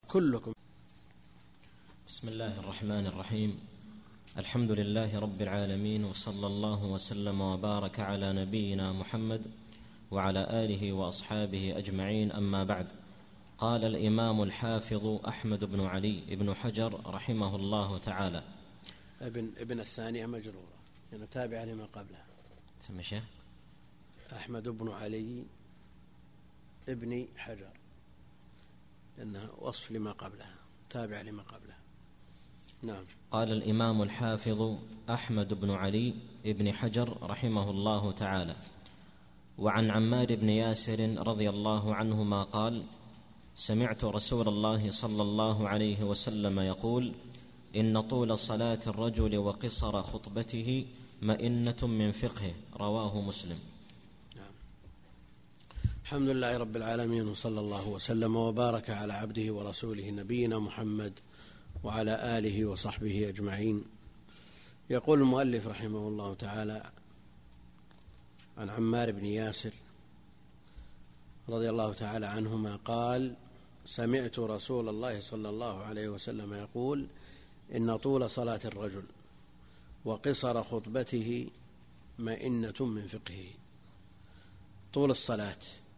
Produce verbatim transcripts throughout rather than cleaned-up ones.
كلكم. بسم الله الرحمن الرحيم. الحمد لله رب العالمين، وصلى الله وسلم وبارك على نبينا محمد وعلى آله وأصحابه أجمعين، أما بعد. قال الإمام الحافظ أحمد بن علي بن حجر رحمه الله تعالى: ابن, ابن الثانية مجرورة يعني تابع لما قبلها. سمي شيخ أحمد بن علي ابن حجر لأنها وصف لما قبلها، تابع لما قبلها. نعم. قال الإمام الحافظ أحمد بن علي بن حجر رحمه الله تعالى: وعن عمار بن ياسر رضي الله عنهما قال: سمعت رسول الله صلى الله عليه وسلم يقول: إن طول صلاة الرجل وقصر خطبته مئنة من فقهه. رواه مسلم. نعم. الحمد لله رب العالمين، وصلى الله وسلم وبارك على عبده ورسوله نبينا محمد وعلى آله وصحبه أجمعين. يقول المؤلف رحمه الله تعالى عن عمار بن ياسر رضي الله تعالى عنهما قال: سمعت رسول الله صلى الله عليه وسلم يقول: إن طول صلاة الرجل وقصر خطبته مئنة من فقهه. طول الصلاة،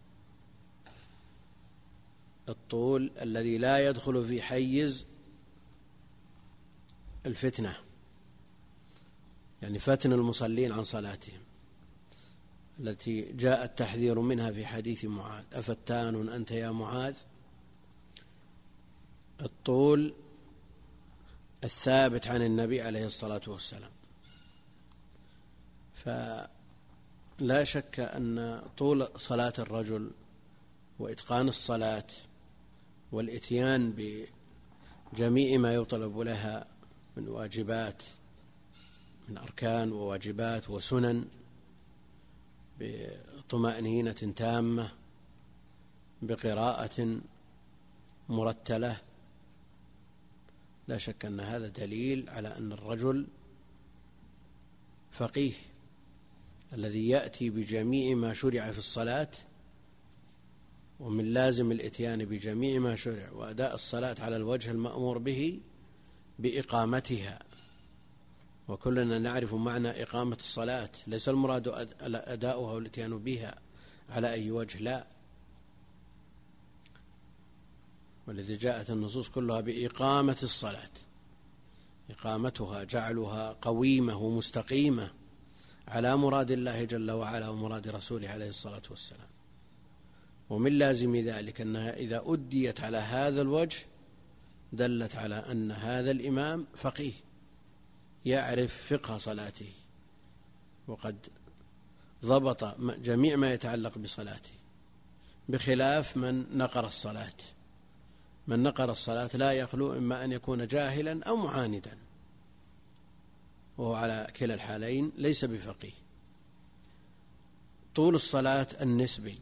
الطول الذي لا يدخل في حيز الفتنة، يعني فتن المصلين عن صلاتهم التي جاء التحذير منها في حديث معاذ: أفتان أنت يا معاذ. الطول الثابت عن النبي عليه الصلاة والسلام. فلا شك أن طول صلاة الرجل وإتقان الصلاة والإتيان بجميع ما يطلب لها من واجبات، من أركان وواجبات وسنن، بطمأنينة تامة، بقراءة مرتلة، لا شك أن هذا دليل على أن الرجل فقيه الذي يأتي بجميع ما شرع في الصلاة، ومن لازم الإتيان بجميع ما شرع وأداء الصلاة على الوجه المأمور به بإقامتها. وكلنا نعرف معنى إقامة الصلاة، ليس المراد أداؤها والإتيان بها على أي وجه، لا، والذي جاءت النصوص كلها بإقامة الصلاة، إقامتها جعلها قويمة ومستقيمة على مراد الله جل وعلا ومراد رسوله عليه الصلاة والسلام. ومن لازم ذلك أنها إذا أديت على هذا الوجه دلت على أن هذا الإمام فقيه يعرف فقه صلاته، وقد ضبط جميع ما يتعلق بصلاته، بخلاف من نقر الصلاة. من نقر الصلاة لا يخلو إما أن يكون جاهلا أو معاندا، وهو على كلا الحالين ليس بفقيه. طول الصلاة النسبي،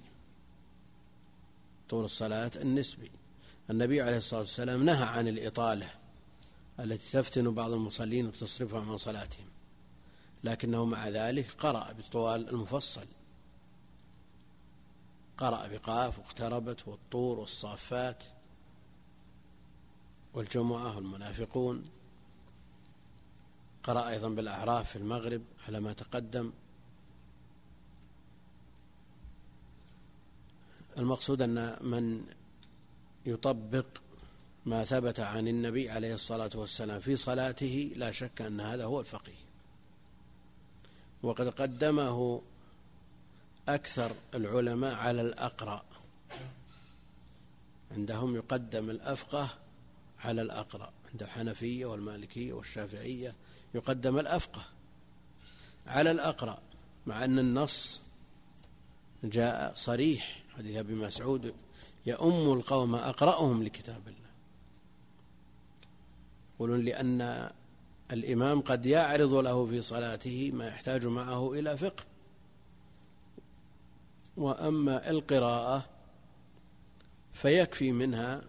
طول الصلاة النسبي النبي عليه الصلاة والسلام نهى عن الإطالة التي تفتن بعض المصلين وتصرفهم عن صلاتهم، لكنه مع ذلك قرأ بالطوال المفصل، قرأ بقاف واقتربت والطور والصافات والجمعة والمنافقون، قرأ أيضا بالأعراف في المغرب على ما تقدم. المقصود أن من يطبق ما ثبت عن النبي عليه الصلاة والسلام في صلاته لا شك أن هذا هو الفقيه. وقد قدمه أكثر العلماء على الأقرأ، عندهم يقدم الأفقه على الأقرأ، عند الحنفية والمالكية والشافعية يقدم الأفقه على الأقرأ، مع أن النص جاء صريح، حديث أبي مسعود: يؤم القوم أقرأهم لكتاب الله. يقولون لأن الإمام قد يعرض له في صلاته ما يحتاج معه إلى فقه، وأما القراءة فيكفي منها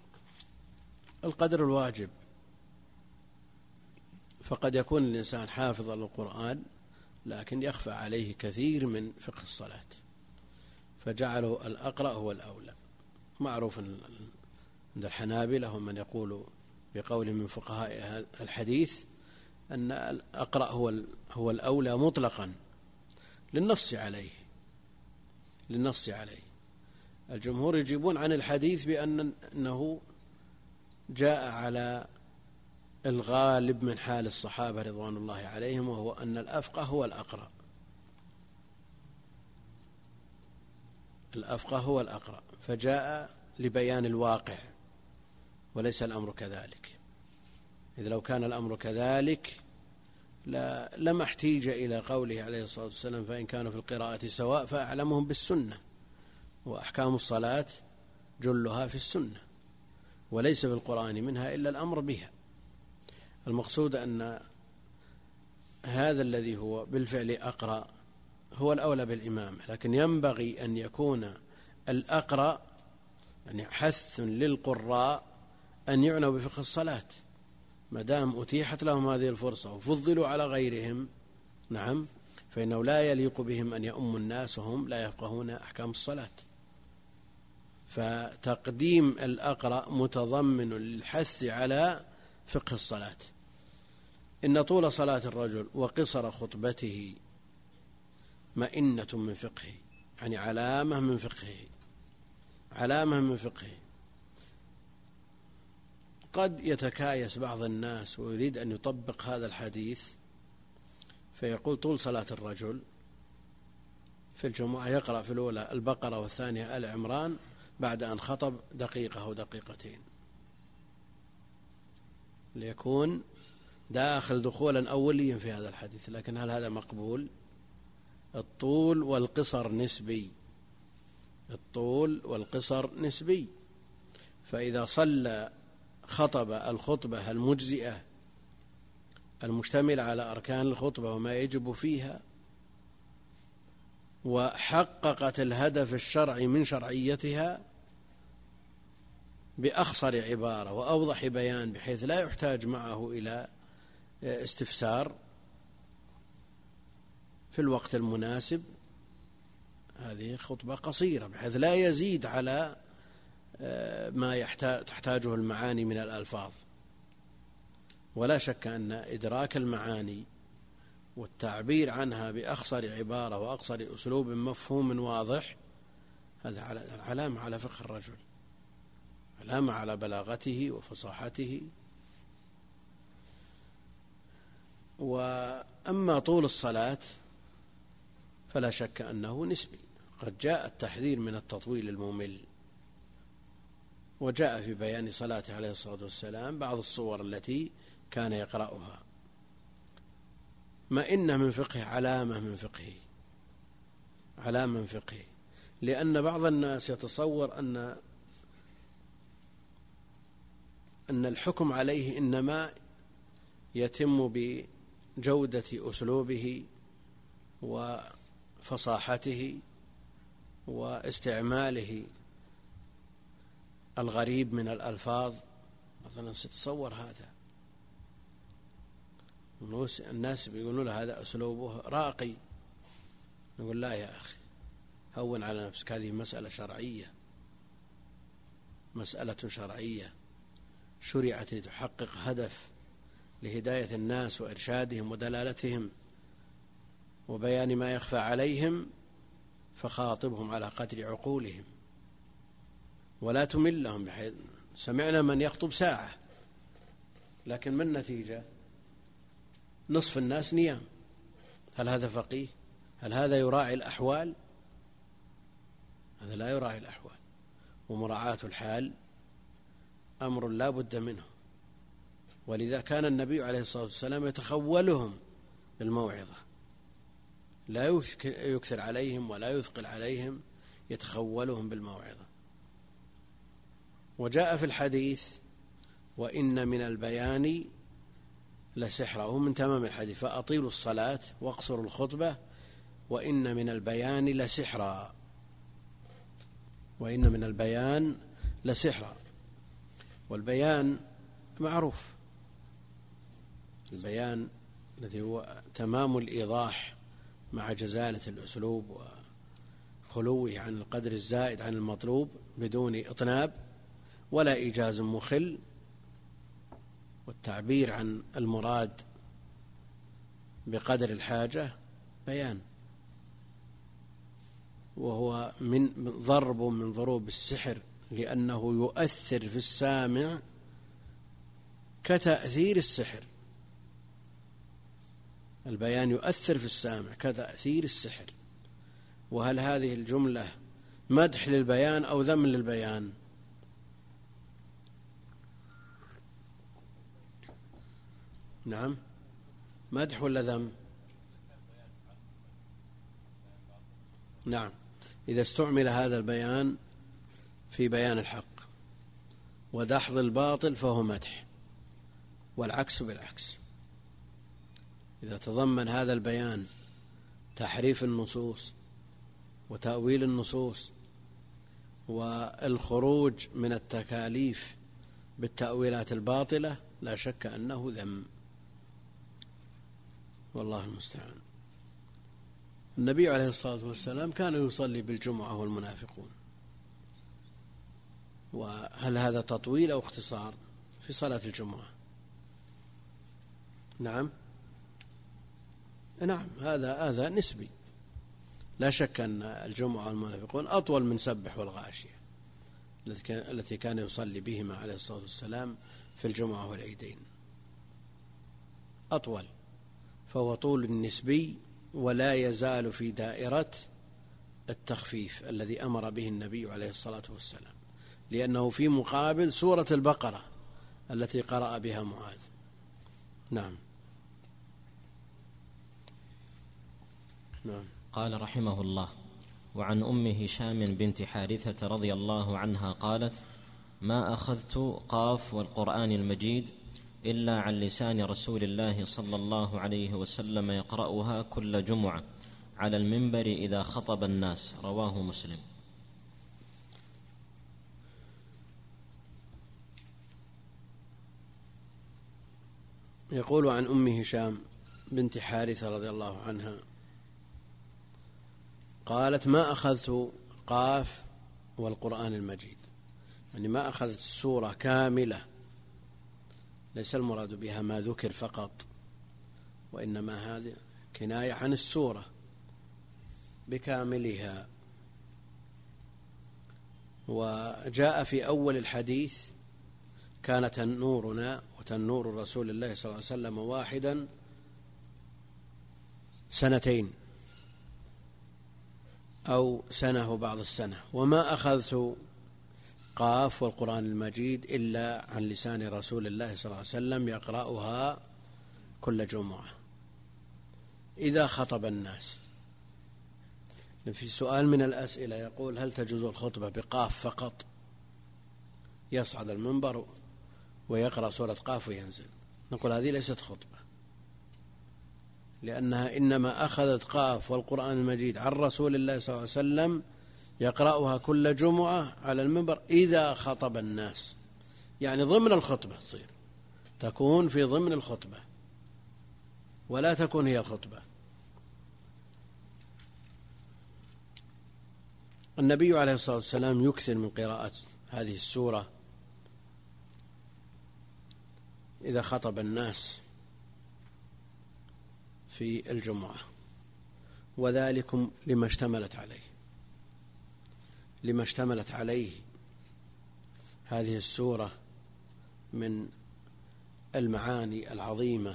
القدر الواجب. فقد يكون الإنسان حافظا للقرآن لكن يخفى عليه كثير من فقه الصلاة، فجعلوا الأقرأ هو الأولى. معروف عند الحنابلة ومن يقول بقول من فقهاء الحديث أن الأقرأ هو هو الأولى مطلقا للنص عليه للنص عليه. الجمهور يجيبون عن الحديث بأن أنه جاء على الغالب من حال الصحابة رضوان الله عليهم، وهو أن الأفقه هو الأقرأ الأفقه هو الأقرأ فجاء لبيان الواقع وليس الأمر كذلك. إذا لو كان الأمر كذلك لما احتيج إلى قوله عليه الصلاة والسلام فإن كانوا في القراءة سواء فأعلمهم بالسنة، وأحكام الصلاة جلها في السنة وليس في القرآن منها إلا الأمر بها. المقصود أن هذا الذي هو بالفعل أقرأ هو الأولى بالإمامة، لكن ينبغي أن يكون الأقرأ يعني حث للقراء أن يعنوا بفقه الصلاة ما دام أتيحت لهم هذه الفرصة وفضلوا على غيرهم، نعم، فإنه لا يليق بهم أن يؤموا الناس وهم لا يفقهون أحكام الصلاة. فتقديم الأقرأ متضمن للحث على فقه الصلاة. إن طول صلاة الرجل وقصر خطبته مئنة من فقهه، يعني علامة من فقهه علامة من فقهه. قد يتكايس بعض الناس ويريد أن يطبق هذا الحديث فيقول طول صلاة الرجل في الجمعة يقرأ في الأولى البقرة والثانية آل عمران بعد أن خطب دقيقة أو دقيقتين، ليكون داخل دخولا أوليا في هذا الحديث. لكن هل هذا مقبول؟ الطول والقصر نسبي الطول والقصر نسبي. فإذا صلى خطب الخطبة المجزئة المشتملة على أركان الخطبة وما يجب فيها وحققت الهدف الشرعي من شرعيتها بأخصر عبارة وأوضح بيان بحيث لا يحتاج معه إلى استفسار في الوقت المناسب، هذه خطبة قصيرة بحيث لا يزيد على ما تحتاجه المعاني من الألفاظ. ولا شك أن إدراك المعاني والتعبير عنها بأخصر عبارة وأقصر أسلوب مفهوم واضح هذا علامة على فقه الرجل، علامة على بلاغته وفصاحته. وأما طول الصلاة فلا شك أنه نسبي. قد جاء التحذير من التطويل الممل، وجاء في بيان صلاته عليه الصلاة والسلام بعض الصور التي كان يقرأها. ما إن من فقه علامة من فقهه علامة من فقهه لأن بعض الناس يتصور أن أن الحكم عليه إنما يتم بجودة أسلوبه وفصاحته واستعماله الغريب من الألفاظ. مثلا تتصور هذا الناس بيقولون له هذا أسلوبه راقي، نقول لا يا أخي هون على نفسك، هذه مسألة شرعية مسألة شرعية شرعت لتحقق هدف لهداية الناس وإرشادهم ودلالتهم وبيان ما يخفى عليهم، فخاطبهم على قدر عقولهم ولا تملهم. بحيث سمعنا من يخطب ساعة لكن من النتيجة نصف الناس نيام. هل هذا فقيه؟ هل هذا يراعي الأحوال؟ هذا لا يراعي الأحوال. ومراعاة الحال أمر لا بد منه، ولذا كان النبي عليه الصلاة والسلام يتخولهم بالموعظة، لا يكثر عليهم ولا يثقل عليهم، يتخولهم بالموعظة. وجاء في الحديث وإن من البيان لسحرا، وهو من تمام الحديث فأطيلوا الصلاة واقصروا الخطبة وإن من البيان لسحرا وإن من البيان لسحرا. والبيان معروف، البيان الذي هو تمام الإيضاح مع جزالة الأسلوب وخلوه عن القدر الزائد عن المطلوب بدون إطناب، ولا إيجاز مخل، والتعبير عن المراد بقدر الحاجة بيان، وهو من ضرب من ضروب السحر، لأنه يؤثر في السامع كتأثير السحر. البيان يؤثر في السامع كتأثير السحر. وهل هذه الجملة مدح للبيان أو ذم للبيان؟ نعم، مدح ولا ذم؟ نعم، إذا استعمل هذا البيان في بيان الحق ودحض الباطل فهو مدح، والعكس بالعكس. إذا تضمن هذا البيان تحريف النصوص وتأويل النصوص والخروج من التكاليف بالتأويلات الباطلة لا شك أنه ذم، والله المستعان. النبي عليه الصلاة والسلام كان يصلي بالجمعة والمنافقون، وهل هذا تطويل أو اختصار في صلاة الجمعة؟ نعم نعم، هذا هذا نسبي. لا شك أن الجمعة والمنافقون أطول من سبح والغاشية التي كان يصلي بهما عليه الصلاة والسلام في الجمعة والعيدين، أطول، فهو طول نسبي ولا يزال في دائرة التخفيف الذي أمر به النبي عليه الصلاة والسلام، لأنه في مقابل سورة البقرة التي قرأ بها معاذ. نعم. نعم. قال رحمه الله: وعن أم هشام بنت حارثة رضي الله عنها قالت: ما أخذت قاف والقرآن المجيد إلا عن لسان رسول الله صلى الله عليه وسلم يقرأها كل جمعة على المنبر إذا خطب الناس. رواه مسلم. يقول عن أم هشام بنت حارثة رضي الله عنها قالت: ما أخذت قاف والقرآن المجيد، يعني ما أخذت السورة كاملة، ليس المراد بها ما ذكر فقط، وإنما هذه كناية عن السورة بكاملها. وجاء في أول الحديث: كان تنورنا وتنور رسول الله صلى الله عليه وسلم واحدا سنتين أو سنة وبعض السنة، وما أخذت قاف والقرآن المجيد إلا عن لسان رسول الله صلى الله عليه وسلم يقرأها كل جمعة إذا خطب الناس. في سؤال من الأسئلة يقول: هل تجوز الخطبة بقاف فقط، يصعد المنبر ويقرأ سورة قاف وينزل؟ نقول هذه ليست خطبة، لأنها إنما أخذت قاف والقرآن المجيد عن رسول الله صلى الله عليه وسلم يقرأها كل جمعة على المنبر إذا خطب الناس، يعني ضمن الخطبة، تصير تكون في ضمن الخطبة ولا تكون هي الخطبة. النبي عليه الصلاة والسلام يكثر من قراءة هذه السورة إذا خطب الناس في الجمعة، وذلكم لما اشتملت عليه لما اشتملت عليه هذه السورة من المعاني العظيمة،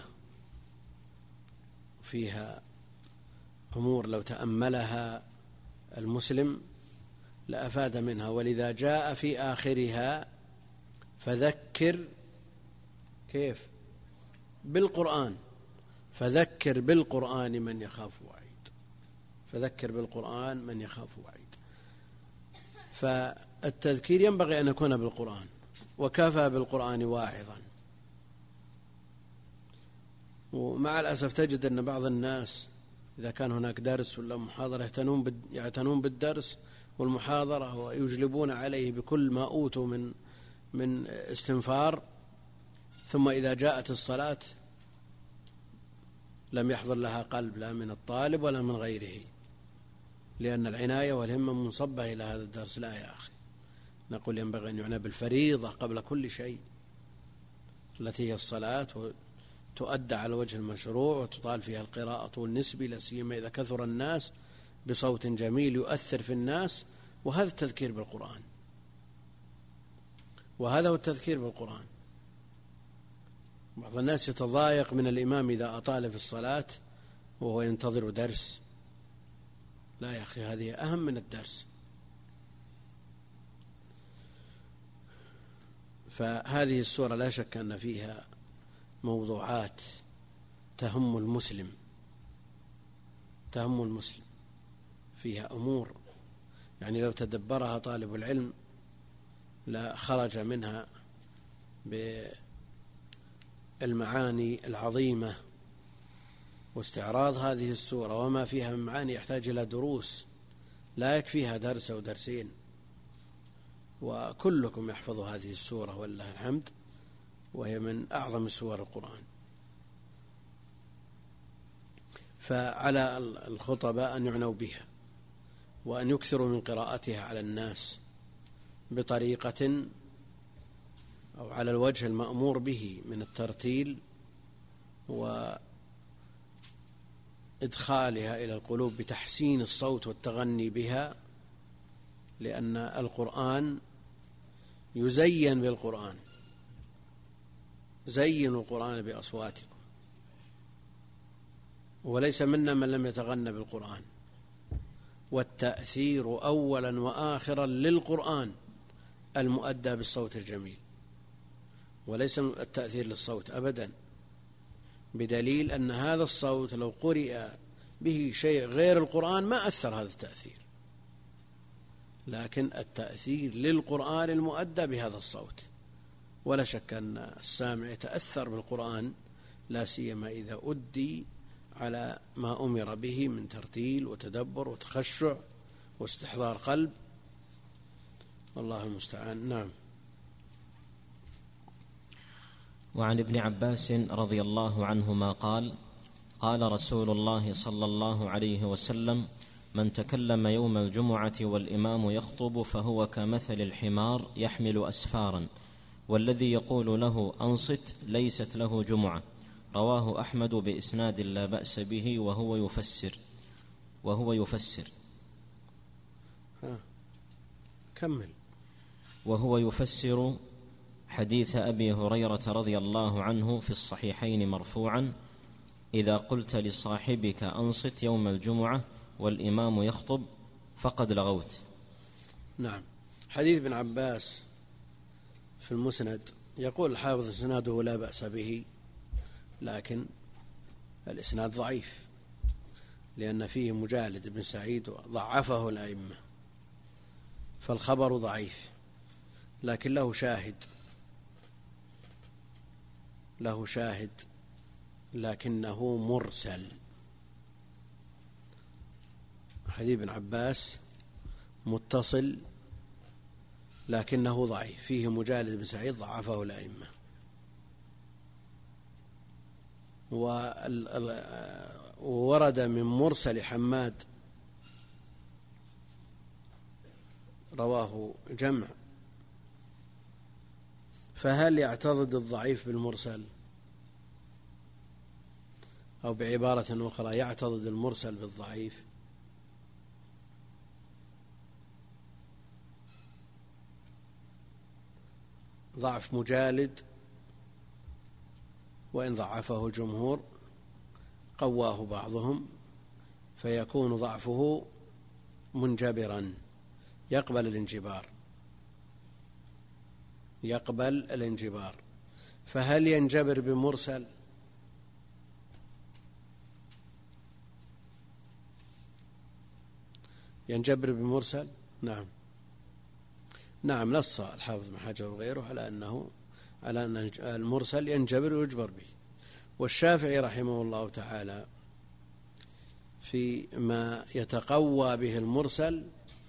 فيها أمور لو تأملها المسلم لأفاد منها. ولذا جاء في آخرها: فذكر كيف بالقرآن فذكر بالقرآن من يخاف وعيد. فذكر بالقرآن من يخاف وعيد. فالتذكير ينبغي أن يكون بالقرآن، وكفى بالقرآن واعظا. ومع الأسف تجد أن بعض الناس إذا كان هناك درس ولا محاضرة يعتنون بالدرس والمحاضرة ويجلبون عليه بكل ما أوتوا من من استنفار، ثم إذا جاءت الصلاة لم يحضر لها قلب، لا من الطالب ولا من غيره، لأن العناية والهمة منصبة إلى هذا الدرس. لا يا أخي، نقول ينبغي أن يعنى بالفريضة قبل كل شيء التي هي الصلاة، وتؤدى على وجه المشروع وتطال فيها القراءة النسبي، لا سيما إذا كثر الناس، بصوت جميل يؤثر في الناس. وهذا التذكير بالقرآن، وهذا هو التذكير بالقرآن. بعض الناس يتضايق من الإمام إذا أطال في الصلاة وهو ينتظر درس. لا يا أخي، هذه أهم من الدرس. فهذه السورة لا شك أن فيها موضوعات تهم المسلم، تهم المسلم فيها أمور يعني لو تدبرها طالب العلم لا خرج منها بالمعاني العظيمة. واستعراض هذه السورة وما فيها من معاني يحتاج إلى دروس، لا يكفيها درس أو درسين. وكلكم يحفظ هذه السورة ولله الحمد، وهي من أعظم سور القرآن. فعلى الخطباء أن يعنوا بها وأن يكثروا من قراءتها على الناس بطريقة أو على الوجه المأمور به من الترتيل وإدخالها إلى القلوب بتحسين الصوت والتغني بها، لأن القرآن يزين بالقرآن. زينوا القرآن بأصواتكم، وليس منا من لم يتغنى بالقرآن. والتأثير أولا وآخرا للقرآن المؤدى بالصوت الجميل، وليس التأثير للصوت أبدا، بدليل أن هذا الصوت لو قرئ به شيء غير القرآن ما أثر هذا التأثير، لكن التأثير للقرآن المؤدى بهذا الصوت. ولا شك أن السامع يتأثر بالقرآن، لا سيما إذا أدي على ما أمر به من ترتيل وتدبر وتخشع واستحضار قلب، والله المستعان. نعم. وعن ابن عباس رضي الله عنهما قال: قال رسول الله صلى الله عليه وسلم: من تكلم يوم الجمعة والإمام يخطب فهو كمثل الحمار يحمل أسفارا، والذي يقول له أنصت ليست له جمعة. رواه أحمد بإسناد لا بأس به وهو يفسر وهو يفسر ها. كمل. وهو يفسر حديث أبي هريرة رضي الله عنه في الصحيحين مرفوعا: إذا قلت لصاحبك أنصت يوم الجمعة والإمام يخطب فقد لغوت. نعم. حديث ابن عباس في المسند يقول الحافظ إسناده لا بأس به، لكن الإسناد ضعيف لأن فيه مجالد بن سعيد ضعفه الأئمة، فالخبر ضعيف، لكن له شاهد له شاهد لكنه مرسل. حديث ابن عباس متصل لكنه ضعيف، فيه مجالد بن سعيد ضعفه الأئمة. وورد من مرسل حماد رواه جمع، فهل يعتضد الضعيف بالمرسل؟ أو بعبارة أخرى يعتضد المرسل بالضعيف؟ ضعف مجالد وإن ضعفه الجمهور قواه بعضهم، فيكون ضعفه منجبرا، يقبل الانجبار يقبل الانجبار فهل ينجبر بمرسل؟ ينجبر بمرسل؟ نعم نعم نص الحافظ بن حجر وغيره على أنه على أن المرسل ينجبر ويجبر به. والشافعي رحمه الله تعالى فيما يتقوى به المرسل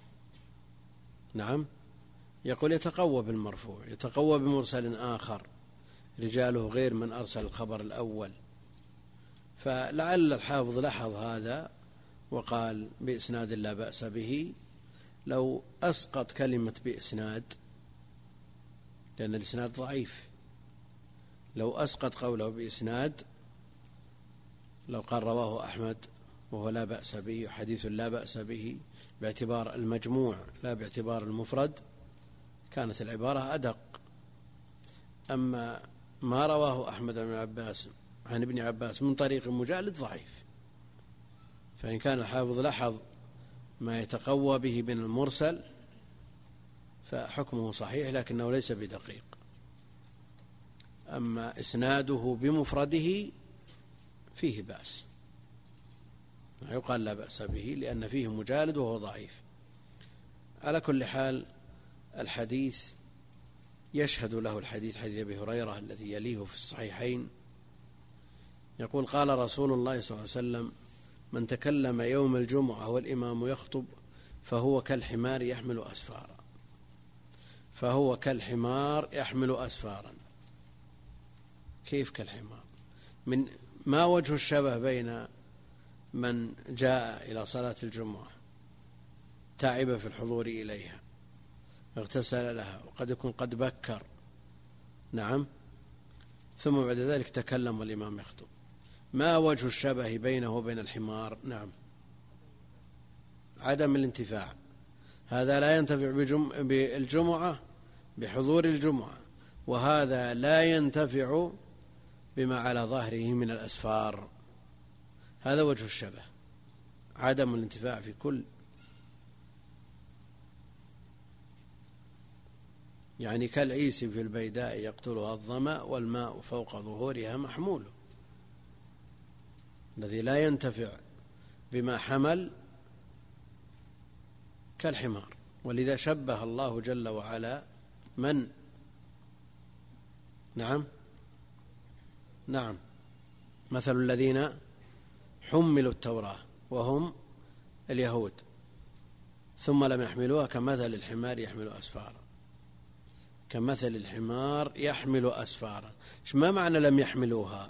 نعم يقول يتقوى بالمرفوع، يتقوى بمرسل آخر رجاله غير من أرسل الخبر الأول. فلعل الحافظ لاحظ هذا وقال بإسناد لا بأس به. لو أسقط كلمة بإسناد لأن الإسناد ضعيف. لو أسقط قوله بإسناد لو قال رواه أحمد وهو لا بأس به حديث لا بأس به باعتبار المجموع لا باعتبار المفرد كانت العبارة أدق. أما ما رواه أحمد بن عباس عن ابن عباس من طريق مجالد ضعيف، فإن كان الحافظ لاحظ ما يتقوى به من المرسل فحكمه صحيح لكنه ليس بدقيق. أما إسناده بمفرده فيه بأس، يقال لا بأس به لأن فيه مجالد وهو ضعيف. على كل حال الحديث يشهد له الحديث حديث أبي هريرة الذي يليه في الصحيحين يقول قال رسول الله صلى الله عليه وسلم من تكلم يوم الجمعة والإمام يخطب فهو كالحمار يحمل أسفارا فهو كالحمار يحمل أسفارا. كيف كالحمار؟ من ما وجه الشبه بين من جاء إلى صلاة الجمعة تعب في الحضور إليها اغتسل لها وقد يكون قد بكر نعم ثم بعد ذلك تكلم والإمام يخطب، ما وجه الشبه بينه وبين الحمار؟ نعم عدم الانتفاع. هذا لا ينتفع بالجمعة بحضور الجمعة وهذا لا ينتفع بما على ظهره من الأسفار. هذا وجه الشبه، عدم الانتفاع في كل، يعني كالعيس في البيداء يقتلها الظمأ والماء فوق ظهورها محمول. الذي لا ينتفع بما حمل كالحمار. ولذا شبه الله جل وعلا من نعم نعم مثل الذين حملوا التوراة وهم اليهود ثم لم يحملوها كمثل الحمار يحمل أسفارا كمثل الحمار يحمل أسفارا. ما معنى لم يحملوها؟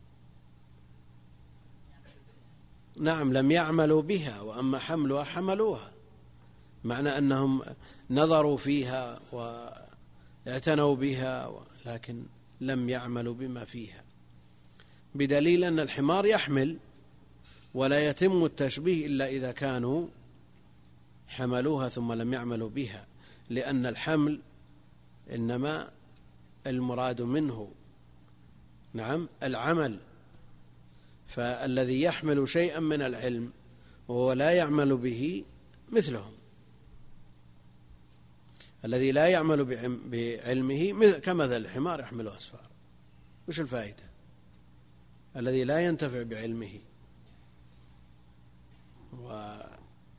نعم لم يعملوا بها، وأما حملها حملوها، معنى أنهم نظروا فيها واعتنوا بها لكن لم يعملوا بما فيها، بدليل أن الحمار يحمل ولا يتم التشبيه إلا إذا كانوا حملوها ثم لم يعملوا بها، لأن الحمل إنما المراد منه نعم العمل. فالذي يحمل شيئا من العلم وهو لا يعمل به مثلهم، الذي لا يعمل بعلمه كمثل الحمار يحمل أسفار. وش الفائدة؟ الذي لا ينتفع بعلمه وما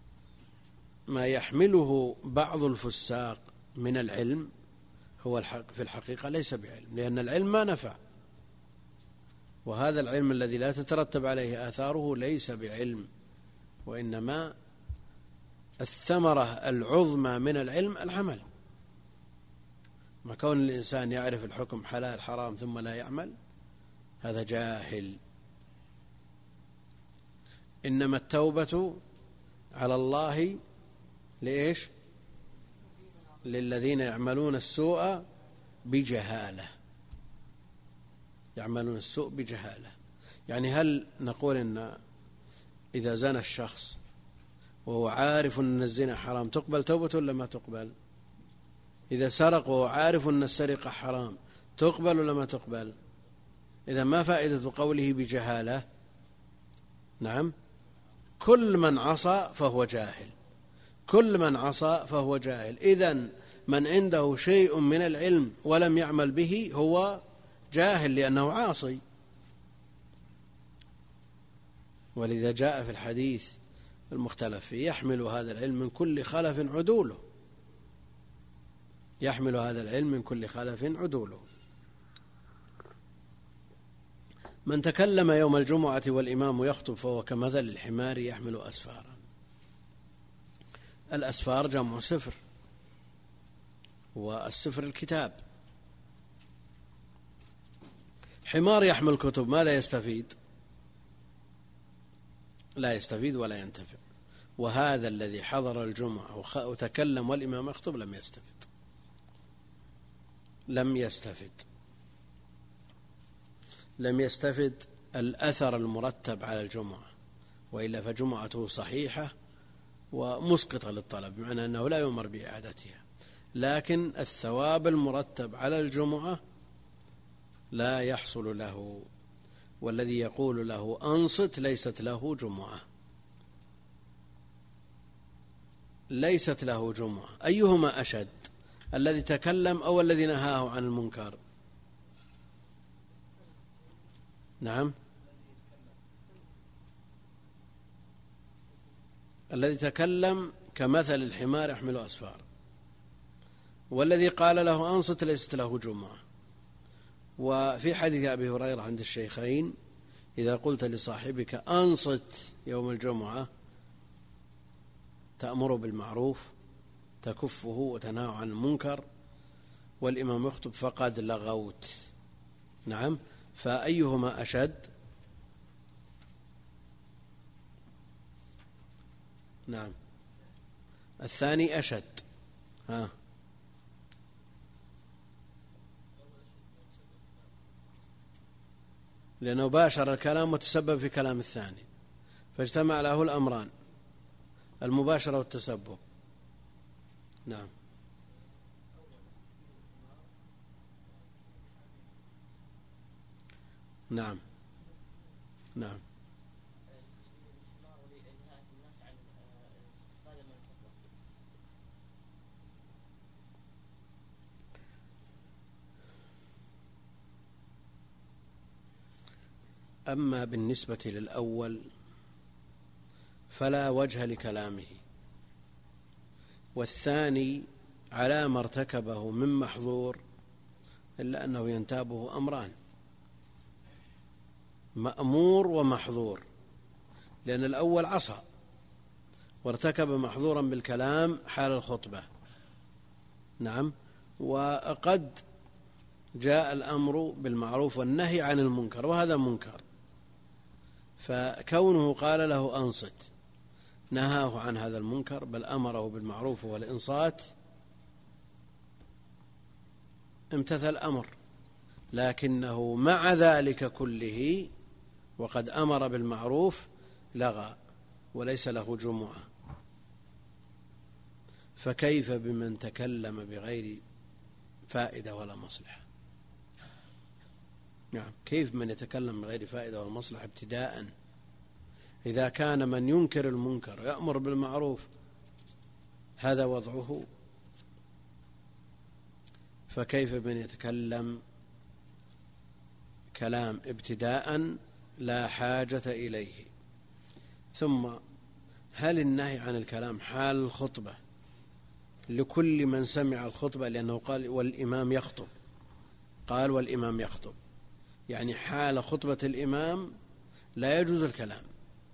يحمله بعض الفساق من العلم هو الحق في الحقيقة ليس بعلم، لأن العلم ما نفع، وهذا العلم الذي لا تترتب عليه آثاره ليس بعلم، وإنما الثمرة العظمى من العلم العمل. ما كون الإنسان يعرف الحكم حلال حرام ثم لا يعمل هذا جاهل. إنما التوبة على الله لإيش؟ للذين يعملون السوء بجهالة، يعملون السوء بجهالة. يعني هل نقول إن إذا زنى الشخص وهو عارف أن الزنا حرام تقبل توبته ولا ما تقبل؟ إذا سرق وهو عارف أن السرقة حرام تقبل ولا ما تقبل؟ إذا ما فائدة قوله بجهالة؟ نعم كل من عصى فهو جاهل، كل من عصى فهو جاهل. إذن من عنده شيء من العلم ولم يعمل به هو جاهل لأنه عاصي. ولذا جاء في الحديث المختلف فيه يحمل هذا العلم من كل خلف عدوله، يحمل هذا العلم من كل خلف عدوله. من تكلم يوم الجمعة والإمام يخطب فهو كمثل الحمار يحمل أسفارا. الأسفار جمع سفر، والسفر الكتاب. حمار يحمل كتب ماذا يستفيد؟ لا يستفيد ولا ينتفع. وهذا الذي حضر الجمعة وتكلم والإمام يخطب لم يستفد. لم يستفد لم يستفد الأثر المرتب على الجمعة، وإلا فجمعته صحيحة ومسقطة للطلب، بمعنى أنه لا يؤمر بإعادتها، لكن الثواب المرتب على الجمعة لا يحصل له، والذي يقول له أنصت ليست له جمعة، ليست له جمعة. أيهما أشد، الذي تكلم أو الذي نهاه عن المنكر؟ نعم، الذي تكلم كمثل الحمار يحمل أسفار، والذي قال له أنصت ليست له جمعة. وفي حديث أبي هريرة عند الشيخين: إذا قلت لصاحبك أنصت يوم الجمعة تأمر بالمعروف تكفه وتنهى عن المنكر والإمام يخطب فقد لغوت. نعم، فأيهما أشد؟ نعم، الثاني أشد. ها، لأنه باشر الكلام وتسبب في كلام الثاني، فاجتمع له الأمران، المباشرة والتسبب. نعم، نعم، نعم. أما بالنسبة للأول فلا وجه لكلامه، والثاني على ما ارتكبه من محظور، إلا أنه ينتابه أمران: مأمور ومحظور، لأن الأول عصى وارتكب محظورا بالكلام حال الخطبة. نعم، وقد جاء الأمر بالمعروف والنهي عن المنكر، وهذا منكر، فكونه قال له أنصت نهاه عن هذا المنكر، بل أمره بالمعروف والإنصات، امتثل الأمر، لكنه مع ذلك كله وقد أمر بالمعروف لغى وليس له جمعة. فكيف بمن تكلم بغير فائدة ولا مصلحة؟ نعم، كيف من يتكلم بغير فائدة ولا مصلحة ابتداء؟ إذا كان من ينكر المنكر يأمر بالمعروف هذا وضعه، فكيف بمن يتكلم كلام ابتداء لا حاجة إليه؟ ثم هل النهي عن الكلام حال الخطبة لكل من سمع الخطبة؟ لأنه قال والإمام يخطب، قال والإمام يخطب، يعني حال خطبة الإمام لا يجوز الكلام.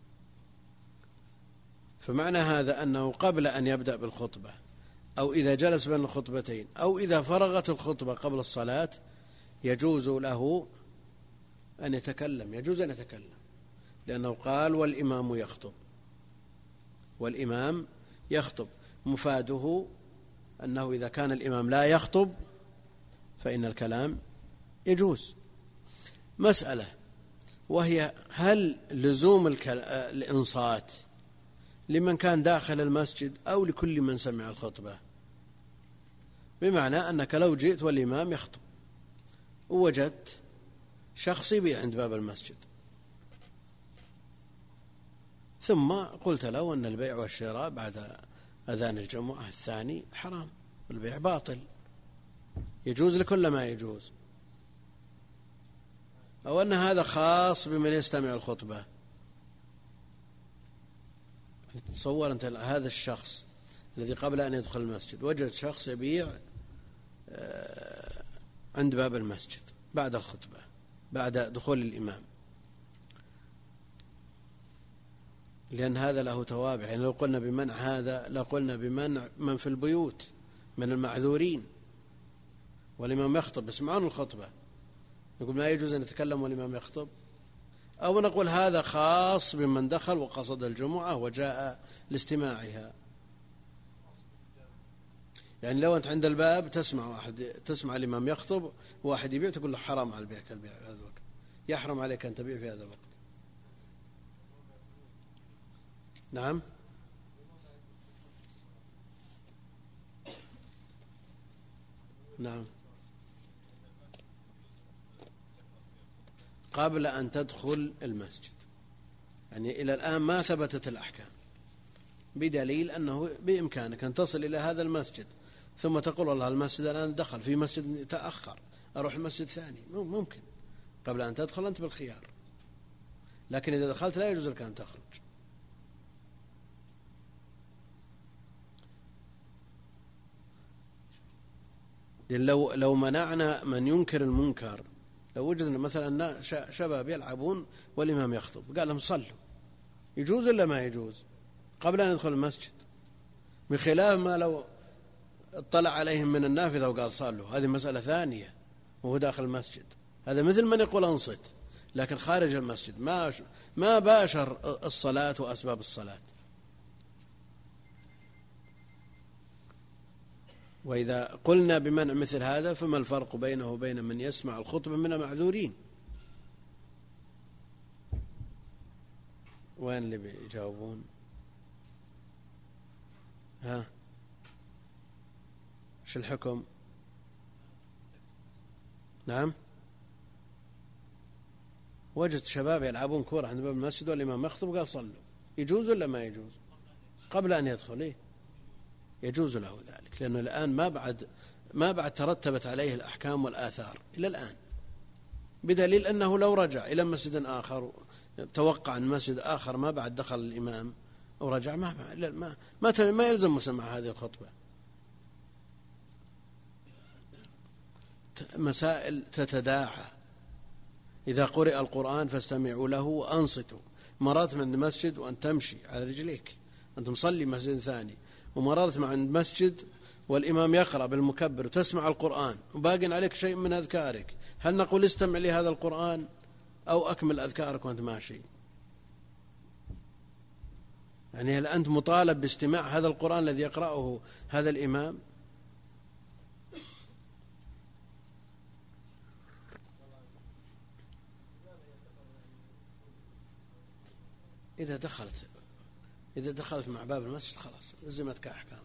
فمعنى هذا أنه قبل أن يبدأ بالخطبة أو إذا جلس بين الخطبتين أو إذا فرغت الخطبة قبل الصلاة يجوز له أن يتكلم، يجوز أن يتكلم، لأنه قال والإمام يخطب، والإمام يخطب مفاده أنه إذا كان الإمام لا يخطب فإن الكلام يجوز. مسألة وهي: هل لزوم الإنصات لمن كان داخل المسجد أو لكل من سمع الخطبة؟ بمعنى أنك لو جئت والإمام يخطب ووجدت شخص يبيع عند باب المسجد، ثم قلت له أن البيع والشراء بعد أذان الجمعة الثاني حرام، البيع باطل، يجوز لكل ما يجوز، أو أن هذا خاص بمن يستمع الخطبة. تصور أنت هذا الشخص الذي قبل أن يدخل المسجد وجد شخص يبيع عند باب المسجد بعد الخطبة بعد دخول الإمام، لأن هذا له توابع. يعني لو قلنا بمنع هذا لقلنا بمنع من في البيوت من المعذورين، والإمام يخطب يسمعون الخطبة، نقول ما يجوز أن يتكلم والإمام يخطب؟ أو نقول هذا خاص بمن دخل وقصد الجمعة وجاء لاستماعها؟ يعني لو أنت عند الباب تسمع واحد تسمع الإمام يخطب واحد يبيع تقول له حرام على البيع كالبيع في هذا الوقت، يحرم عليك أن تبيع في هذا الوقت. نعم. نعم. قبل أن تدخل المسجد، يعني إلى الآن ما ثبتت الأحكام، بدليل أنه بإمكانك أن تصل إلى هذا المسجد ثم تقول والله المسجد الآن دخل في مسجد تأخر أروح المسجد ثاني، ممكن قبل أن تدخل أنت بالخيار، لكن إذا دخلت لا يجوز لك أن تخرج. لو لو منعنا من ينكر المنكر، لو وجدنا مثلا شباب يلعبون والإمام يخطب قال لهم صلوا، يجوز ولا ما يجوز قبل أن يدخل المسجد؟ بخلاف ما لو اطلع عليهم من النافذة وقال صلوا، هذه مسألة ثانية وهو داخل المسجد، هذا مثل من يقول أنصت، لكن خارج المسجد ما ما باشر الصلاة وأسباب الصلاة. وإذا قلنا بمنع مثل هذا فما الفرق بينه وبين من يسمع الخطبة من المعذورين؟ وين اللي بيجاوبون؟ ها ايش الحكم؟ نعم. وجدت شباب يلعبون كورة عند باب المسجد والإمام يخطب قال صلوا، يجوز ولا ما يجوز قبل أن يدخل؟ إيه؟ يجوز له ذلك، لأنه الآن ما بعد ما بعد ترتبت عليه الأحكام والآثار إلى الآن، بدليل أنه لو رجع إلى مسجد آخر توقع أن مسجد آخر ما بعد دخل الإمام ورجع ما ما ما, ما يلزم مسمع هذه الخطبة. مسائل تتداعى، إذا قرئ القرآن فاستمعوا له وأنصتوا، مرات من المسجد وأن تمشي على رجليك أنت مصلي مسجد ثاني، ومرات مع المسجد والإمام يقرأ بالمكبر وتسمع القرآن وباقي عليك شيء من أذكارك، هل نقول استمع لهذا القرآن أو أكمل أذكارك وأنت ماشي؟ يعني هل أنت مطالب باستماع هذا القرآن الذي يقرأه هذا الإمام؟ إذا دخلت إذا دخلت مع باب المسجد خلاص لزمتك أحكام.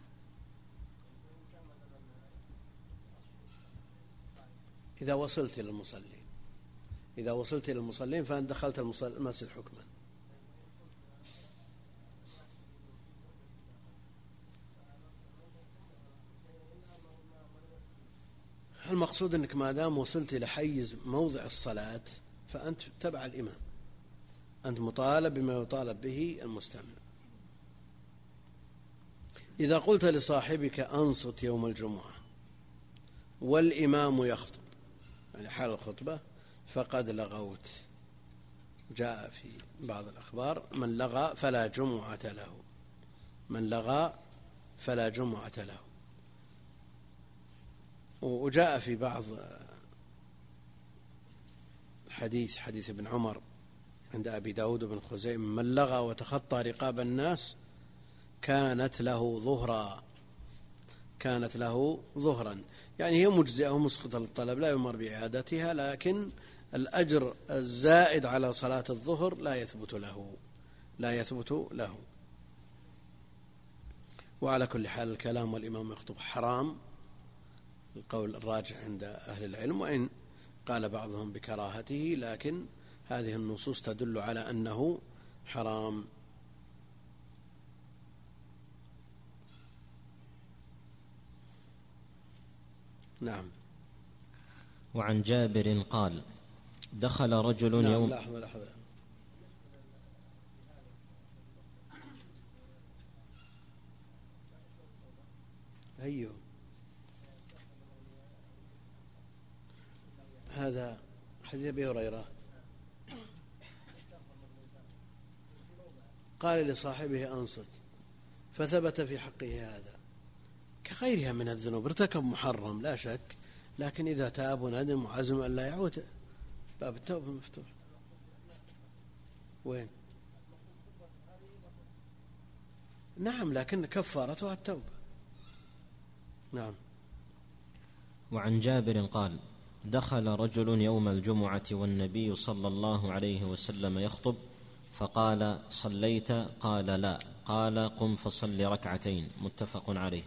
إذا وصلت إلى المصلين إذا وصلت إلى المصلين فأنت دخلت المسجد حكما. المقصود أنك ما دام وصلت إلى حيز موضع الصلاة فأنت تبع الإمام، أنت مطالب بما يطالب به المستمع. إذا قلت لصاحبك أنصت يوم الجمعة والإمام يخطب، يعني حال الخطبة، فقد لغوت. جاء في بعض الأخبار من لغى فلا جمعة له، من لغى فلا جمعة له. وجاء في بعض حديث حديث ابن عمر عند أبي داود بن خزيمة من لغى وتخطى رقاب الناس كانت له ظهرا كانت له ظهرا يعني هي مجزئة ومسقطة للطلب لا يمر بإعادتها، لكن الأجر الزائد على صلاة الظهر لا يثبت له لا يثبت له. وعلى كل حال الكلام والإمام يخطب حرام، القول الراجح عند أهل العلم، وإن قال بعضهم بكراهته، لكن هذه النصوص تدل على أنه حرام. نعم. وعن جابر قال دخل رجل نعم. يوم لحظة لحظة أيوه هذا حديث أبي هريرة قال لصاحبه أنصت فثبت في حقه هذا كغيرها من الذنوب، ارتكب محرم لا شك، لكن إذا تاب وندم وعزم أن لا يعود باب التوبة مفتوح. وين؟ نعم، لكن كفارتها التوبة. نعم. وعن جابر قال: دخل رجل يوم الجمعة والنبي صلى الله عليه وسلم يخطب فقال: صليت؟ قال: لا. قال: قم فصل ركعتين. متفق عليه.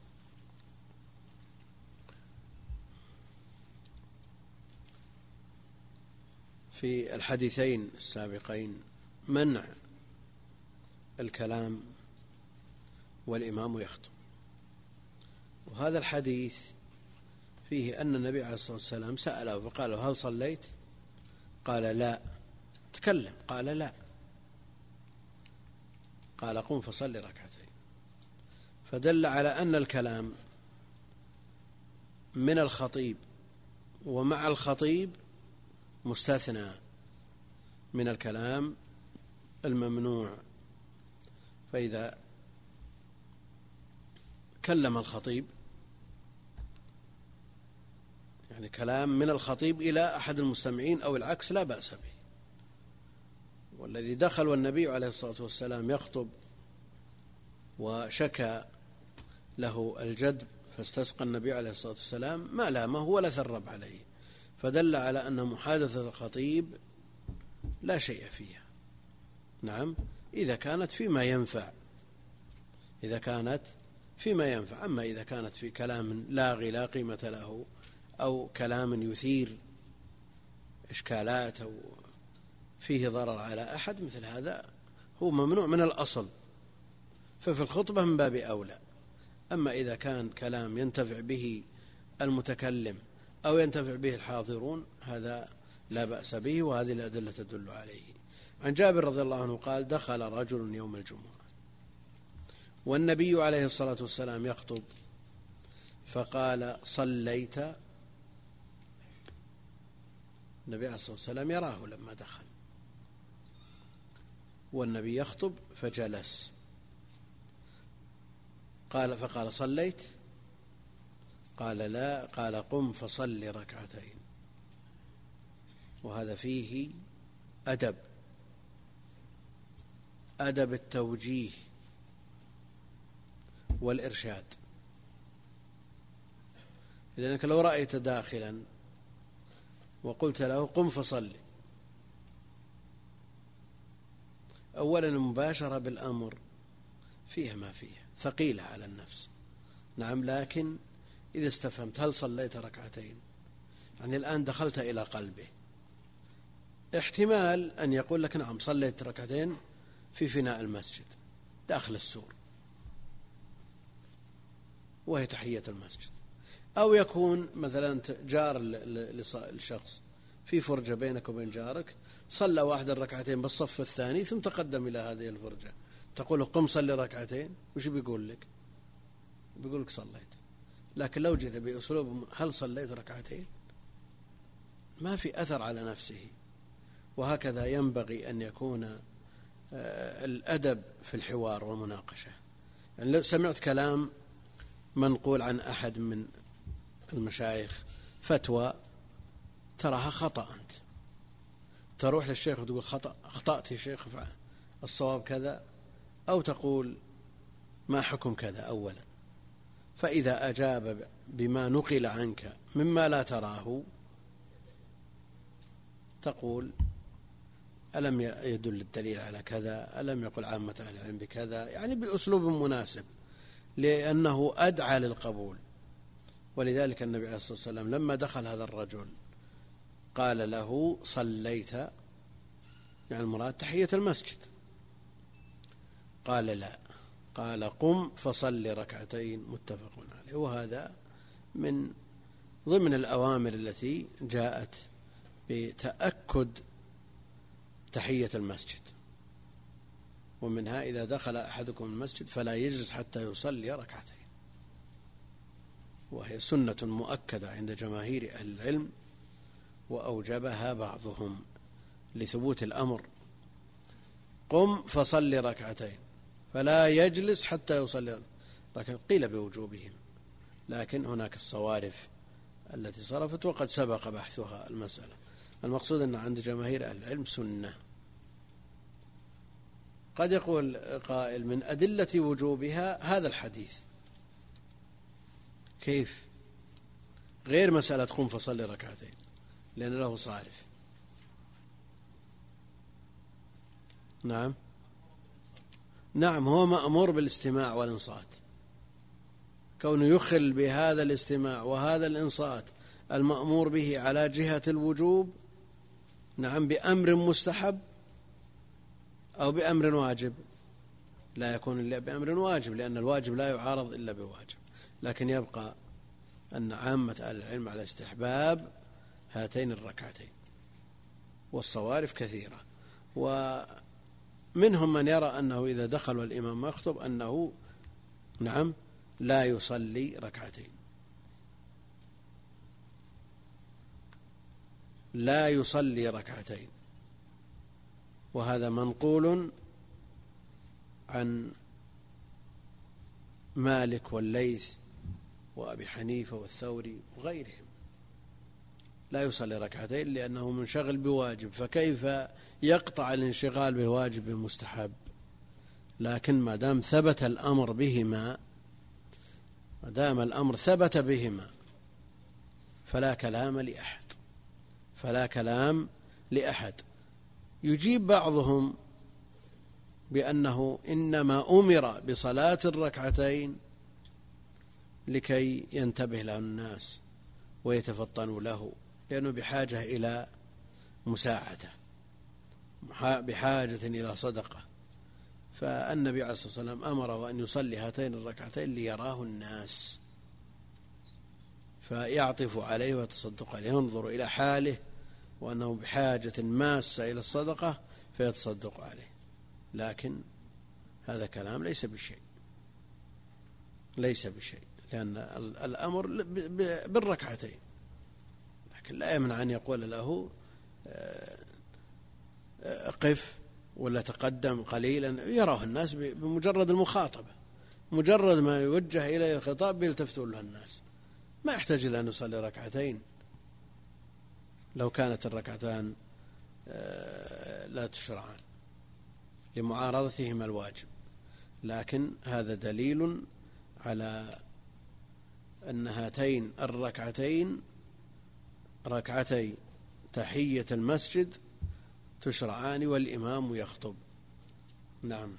في الحديثين السابقين منع الكلام والإمام يخطب، وهذا الحديث فيه أن النبي عليه الصلاة والسلام سأله فقال له: هل صليت؟ قال: لا. تكلم؟ قال: لا. قال: قم فصل ركعتين. فدل على أن الكلام من الخطيب ومع الخطيب مستثنى من الكلام الممنوع. فإذا كلم الخطيب، يعني كلام من الخطيب إلى أحد المستمعين أو العكس، لا بأس به. والذي دخل والنبي عليه الصلاة والسلام يخطب وشكى له الجدب فاستسقى النبي عليه الصلاة والسلام ما لامه ولا ثرب عليه، فدل على أن محادثة الخطيب لا شيء فيها. نعم، إذا كانت فيما ينفع، إذا كانت فيما ينفع. أما إذا كانت في كلام لاغي لا قيمة له أو كلام يثير إشكالات أو فيه ضرر على أحد، مثل هذا هو ممنوع من الأصل، ففي الخطبة من باب أولى. أما إذا كان كلام ينتفع به المتكلم أو ينتفع به الحاضرون، هذا لا بأس به، وهذه الأدلة تدل عليه. عن جابر رضي الله عنه قال: دخل رجل يوم الجمعة والنبي عليه الصلاة والسلام يخطب فقال: صليت؟ النبي عليه الصلاة والسلام يراه لما دخل والنبي يخطب فجلس. قال فقال: صليت؟ قال: لا. قال: قم فصل ركعتين. وهذا فيه أدب أدب التوجيه والإرشاد. لأنك لو رأيت داخلا وقلت له: قم فصل، أولا المباشرة بالأمر فيها ما فيها، ثقيلة على النفس. نعم، لكن إذا استفهمت: هل صليت ركعتين؟ يعني الآن دخلت إلى قلبه، احتمال أن يقول لك: نعم صليت ركعتين في فناء المسجد داخل السور وهي تحية المسجد. أو يكون مثلا جار للشخص في فرجة بينك وبين جارك، صلى واحد الركعتين بالصف الثاني ثم تقدم إلى هذه الفرجة، تقول له: قم صلي ركعتين، وش بيقول لك؟ بيقول لك: صليت. لكن لو جئت بأسلوب: هل صليت ركعتين؟ ما في أثر على نفسه. وهكذا ينبغي أن يكون الأدب في الحوار والمناقشة. يعني لو سمعت كلام منقول عن أحد من المشايخ فتوى تراها خطأ، أنت تروح للشيخ وتقول: خطأ، أخطأت يا شيخ، الصواب كذا، أو تقول: ما حكم كذا أولا. فإذا أجاب بما نقل عنك مما لا تراه تقول: ألم يدل الدليل على كذا؟ ألم يقل عامة أهل العلم بكذا؟ يعني بأسلوب مناسب، لأنه أدعى للقبول. ولذلك النبي عليه الصلاة والسلام لما دخل هذا الرجل قال له: صليت؟ يعني المراد تحية المسجد. قال: لا. قال: قم فصل ركعتين. متفق عليه. وهذا من ضمن الأوامر التي جاءت بتأكد تحية المسجد، ومنها: إذا دخل أحدكم المسجد فلا يجلس حتى يصلي ركعتين. وهي سنة مؤكدة عند جماهير أهل العلم، وأوجبها بعضهم لثبوت الأمر: قم فصل ركعتين، فلا يجلس حتى يصلي ركعتين. قيل بوجوبهم، لكن هناك الصوارف التي صرفت وقد سبق بحثها المسألة. المقصود أن عند جماهير أهل العلم سنة. قد يقول قائل: من أدلة وجوبها هذا الحديث، كيف؟ غير مسألة قم فصلي ركعتين، لأن له صارف. نعم نعم هو مأمور بالاستماع والإنصات، كونه يخل بهذا الاستماع وهذا الإنصات المأمور به على جهة الوجوب، نعم، بأمر مستحب أو بأمر واجب. لا يكون إلا بأمر واجب، لأن الواجب لا يعارض إلا بواجب. لكن يبقى أن عامة أهل العلم على استحباب هاتين الركعتين، والصوارف كثيرة. ومنهم من يرى أنه إذا دخل والإمام يخطب أنه نعم لا يصلي ركعتين، لا يصلي ركعتين، وهذا منقول عن مالك والليث وأبي حنيفة والثوري وغيرهم. لا يصلي ركعتين لأنه منشغل بواجب، فكيف يقطع الانشغال بواجب مستحب؟ لكن ما دام ثبت الأمر بهما ما دام الأمر ثبت بهما فلا كلام لأحد فلا كلام لأحد. يجيب بعضهم بأنه إنما أمر بصلاة الركعتين لكي ينتبه له الناس ويتفطنوا له، لأنه بحاجة إلى مساعدة، بحاجة إلى صدقة. فالنبي عليه الصلاة والسلام أمره أن يصلي هاتين الركعتين ليراه الناس فيعطف عليه ويتصدق عليه، ينظر إلى حاله وأنه بحاجة ماسة إلى الصدقة فيتصدق عليه. لكن هذا كلام ليس بشيء ليس بشيء لأن الأمر بالركعتين، لكن لا يمنع أن يقول له قف ولا تقدم قليلا، يراه الناس بمجرد المخاطبة، مجرد ما يوجه إليه الخطاب يلتفتون له الناس، ما يحتاج إلى أن يصلي ركعتين لو كانت الركعتان لا تشرعان لمعارضتهما الواجب. لكن هذا دليل على أن هاتين الركعتين ركعتي تحية المسجد تشرعان والإمام يخطب. نعم.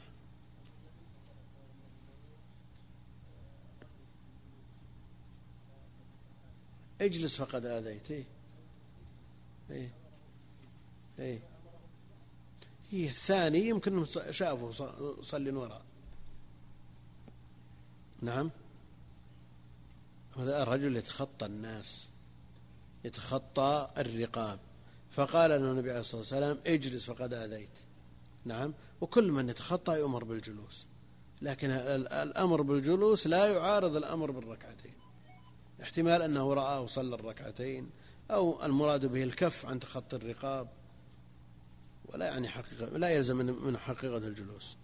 اجلس فقد آذيت. ايه ايه ايه هي الثاني يمكن شافه صلي وراء. نعم. هذا الرجل يتخطى الناس، يتخطى الرقاب، فقال له النبي عليه الصلاة والسلام اجلس فقد آذيت. نعم. وكل من يتخطى يؤمر بالجلوس، لكن الأمر بالجلوس لا يعارض الأمر بالركعتين. احتمال أنه رآه وصلى الركعتين، أو المراد به الكف عن تخطي الرقاب، ولا يعني حقيقة لا يلزم من حقيقة الجلوس.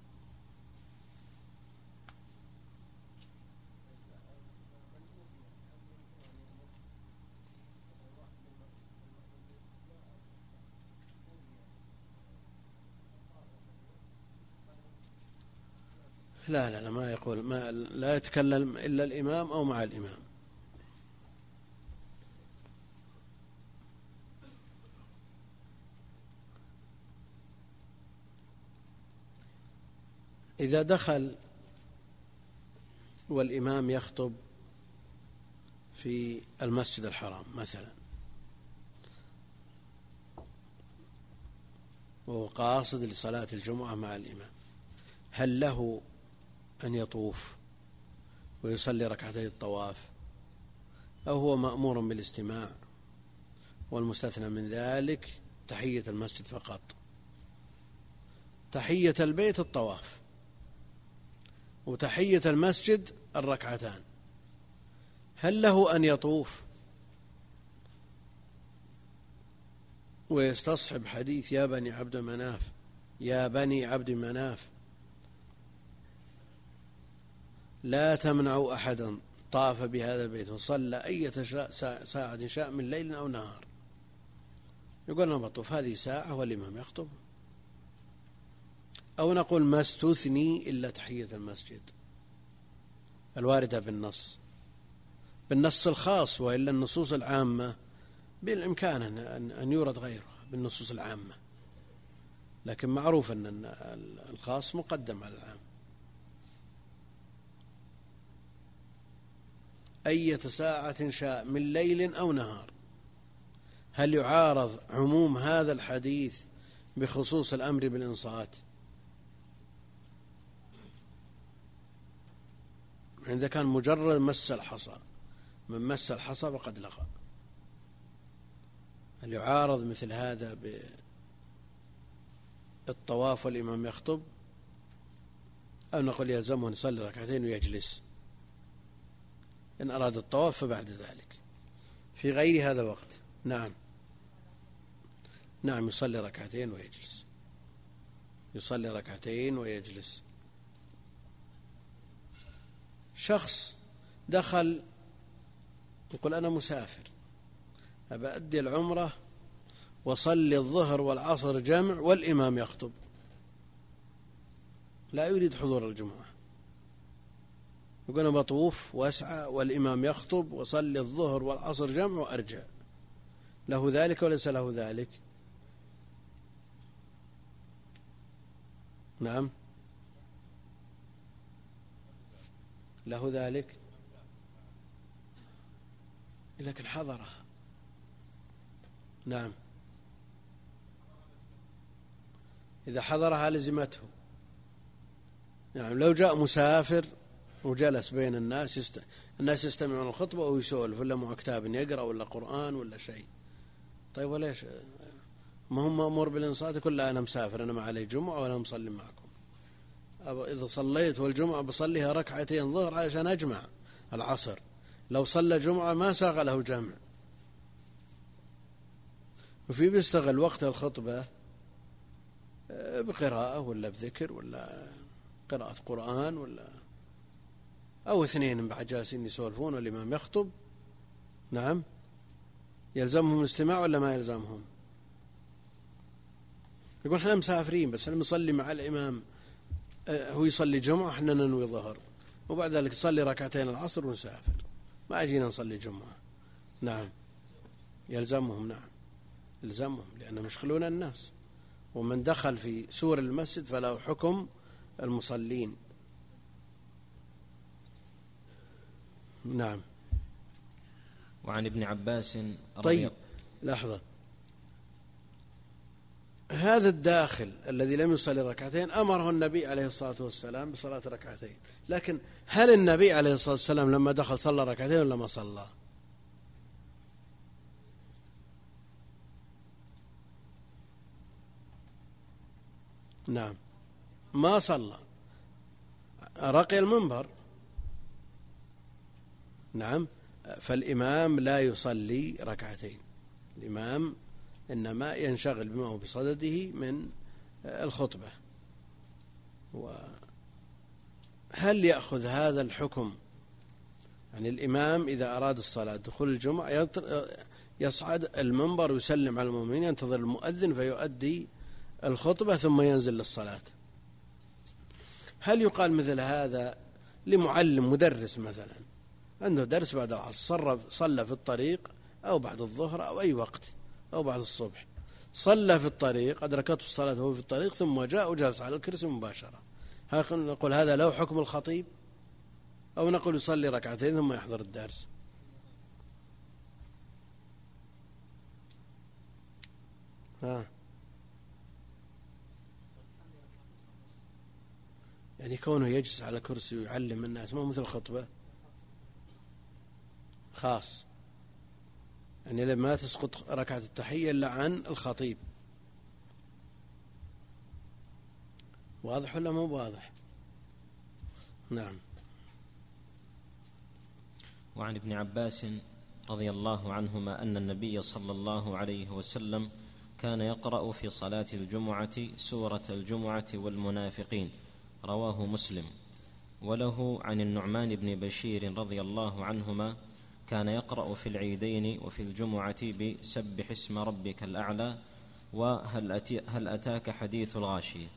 لا لا لا ما يقول ما لا يتكلم إلا الإمام أو مع الإمام. إذا دخل والإمام يخطب في المسجد الحرام مثلا وهو قاصد لصلاة الجمعة مع الإمام، هل له أن يطوف ويصلي ركعتي الطواف، أو هو مأمور بالاستماع والمستثنى من ذلك تحية المسجد فقط؟ تحية البيت الطواف، وتحية المسجد الركعتان. هل له أن يطوف ويستصحب حديث يا بني عبد مناف يا بني عبد مناف لا تمنعوا أحدا طاف بهذا البيت وصلى أي ساعة شاء من ليل أو نهار؟ يقول أنا بطوف هذه ساعة والإمام يخطب، أو نقول ما استثني إلا تحية المسجد الواردة بالنص، بالنص الخاص، وإلا النصوص العامة بالإمكان أن يورد غيره بالنصوص العامة، لكن معروف أن الخاص مقدم على العام. أية ساعة شاء من ليل أو نهار. هل يعارض عموم هذا الحديث بخصوص الأمر بالإنصات؟ إذا كان مجرد مس الحصى، من مس الحصى فقد لغى. هل يعارض مثل هذا بالطواف والإمام يخطب، أو نقول يلزمه أن يصلي ركعتين ويجلس إن أراد الطواف فبعد ذلك في غير هذا الوقت؟ نعم نعم يصلي ركعتين ويجلس، يصلي ركعتين ويجلس. شخص دخل يقول أنا مسافر أبأدي العمرة وصلي الظهر والعصر جمع والإمام يخطب، لا يريد حضور الجمعة، يقول أنا بطوف وأسعى والإمام يخطب وصلي الظهر والعصر جمع وأرجع، له ذلك وليس له ذلك؟ نعم له ذلك، لكن حضره. نعم إذا حضرها لزمته. نعم لو جاء مسافر وجلس بين الناس يست... الناس يستمعون الخطبة ويسولف، ولا مع كتاب يقرأ ولا قرآن ولا شيء، طيب وليش ما هم مأمور بالإنصات؟ يقول لا أنا مسافر، أنا ما علي جمعة وأنا مصلي معكم، إذا صليت والجمعة بصليها ركعتين ظهر عشان أجمع العصر، لو صلى جمعة ما ساغ له جمع. وفي بيستغل وقت الخطبة بقراءة ولا بذكر ولا قراءة قرآن ولا أو اثنين بعد جالسين يسولفون والإمام يخطب. نعم يلزمهم الاستماع ولا ما يلزمهم؟ يقول احنا مسافرين بس احنا نصلي مع الإمام، هو يصلي جمعة احنا ننوي ظهر، وبعد ذلك نصلي ركعتين العصر ونسافر، ما أجينا نصلي جمعة. نعم يلزمهم، نعم يلزمهم، لأنهم يشغلون الناس، ومن دخل في سور المسجد فله حكم المصلين. نعم. وعن ابن عباس رضي طيب لحظة، هذا الداخل الذي لم يصلي ركعتين أمره النبي عليه الصلاة والسلام بصلاة ركعتين، لكن هل النبي عليه الصلاة والسلام لما دخل صلى ركعتين ولا ما صلى؟ نعم ما صلى، رقي المنبر. نعم فالإمام لا يصلي ركعتين، الإمام إنما ينشغل بما هو بصدده من الخطبة. وهل يأخذ هذا الحكم؟ يعني الإمام إذا أراد الصلاة دخول الجمعة يصعد المنبر ويسلم على المؤمنين، ينتظر المؤذن فيؤدي الخطبة ثم ينزل للصلاة. هل يقال مثل هذا لمعلم مدرس مثلا عنده درس بعد العصر، صلى في الطريق أو بعد الظهر أو أي وقت أو بعد الصبح، صلى في الطريق أدركته الصلاة وهو في الطريق ثم جاء وجلس على الكرسي مباشرة، هل نقول هذا له حكم الخطيب أو نقول يصلي ركعتين ثم يحضر الدرس؟ ها يعني كونه يجلس على كرسي ويعلم الناس ما مثل الخطبة خاص، يعني لما تسقط ركعة التحية إلا عن الخطيب. واضح ولا مو واضح؟ نعم. وعن ابن عباس رضي الله عنهما أن النبي صلى الله عليه وسلم كان يقرأ في صلاة الجمعة سورة الجمعة والمنافقين، رواه مسلم. وله عن النعمان بن بشير رضي الله عنهما كان يقرأ في العيدين وفي الجمعة بسبح اسم ربك الأعلى وهل أتي هل أتاك حديث الغاشية.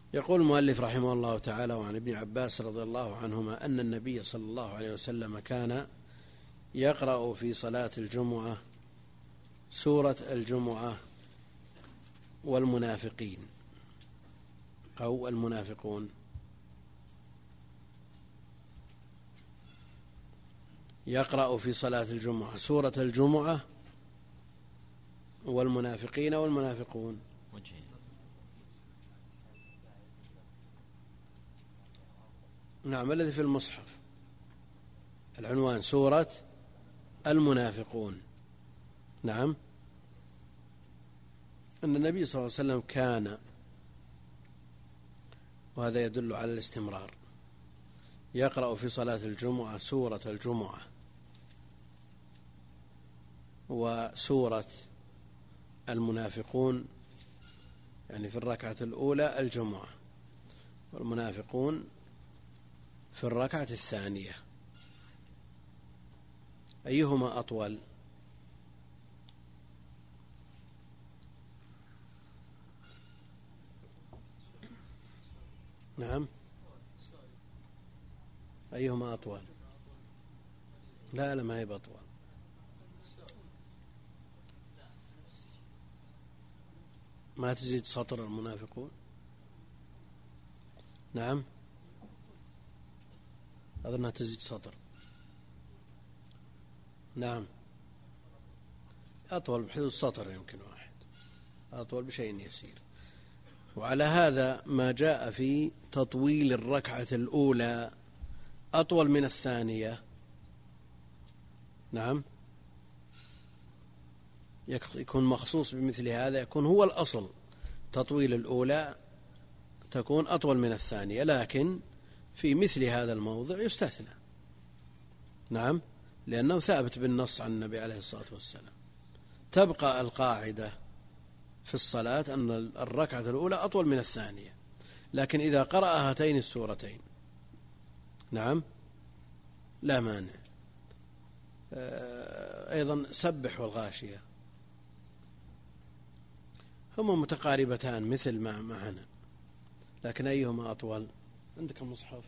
يقول المؤلف رحمه الله تعالى: وعن ابن عباس رضي الله عنهما أن النبي صلى الله عليه وسلم كان يقرأ في صلاة الجمعة سورة الجمعة والمنافقين أو المنافقون. يقرأ في صلاة الجمعة سورة الجمعة والمنافقين والمنافقون. نعم، الذي في المصحف العنوان سورة المنافقون. نعم، أن النبي صلى الله عليه وسلم كان، وهذا يدل على الاستمرار، يقرأ في صلاة الجمعة سورة الجمعة وسورة المنافقون، يعني في الركعة الأولى الجمعة، والمنافقون في الركعة الثانية. أيهما أطول؟ نعم، أيهما أطول؟ لا لا، ما هي بأطول. ما تزيد سطر المنافقون. نعم، أظنها تزيد سطر. نعم، أطول بحدود سطر يمكن واحد، أطول بشيء يسير. وعلى هذا ما جاء في تطويل الركعة الأولى أطول من الثانية، نعم، يكون مخصوص بمثل هذا، يكون هو الأصل تطويل الأولى تكون أطول من الثانية، لكن في مثل هذا الموضع يستثنى. نعم، لأنه ثابت بالنص عن النبي عليه الصلاة والسلام. تبقى القاعدة في الصلاة أن الركعة الأولى أطول من الثانية، لكن إذا قرأ هاتين السورتين نعم لا مانع. أيضا سبح والغاشية هما متقاربتان مثل ما معنا، لكن أيهما أطول؟ عندك المصحف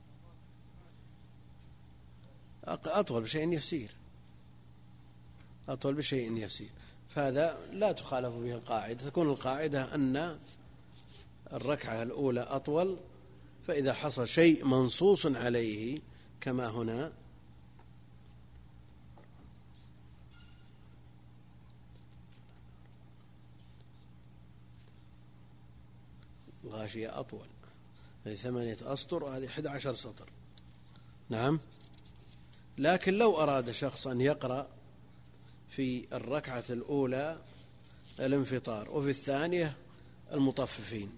أطول بشيء يسير، أطول بشيء يسير، فهذا لا تخالف به القاعدة. تكون القاعدة أن الركعة الأولى أطول، فإذا حصل شيء منصوص عليه كما هنا الغاشية أطول، هذه ثمانية أسطر وهذه أحد عشر سطر. نعم، لكن لو أراد شخص أن يقرأ في الركعة الأولى الانفطار وفي الثانية المطففين،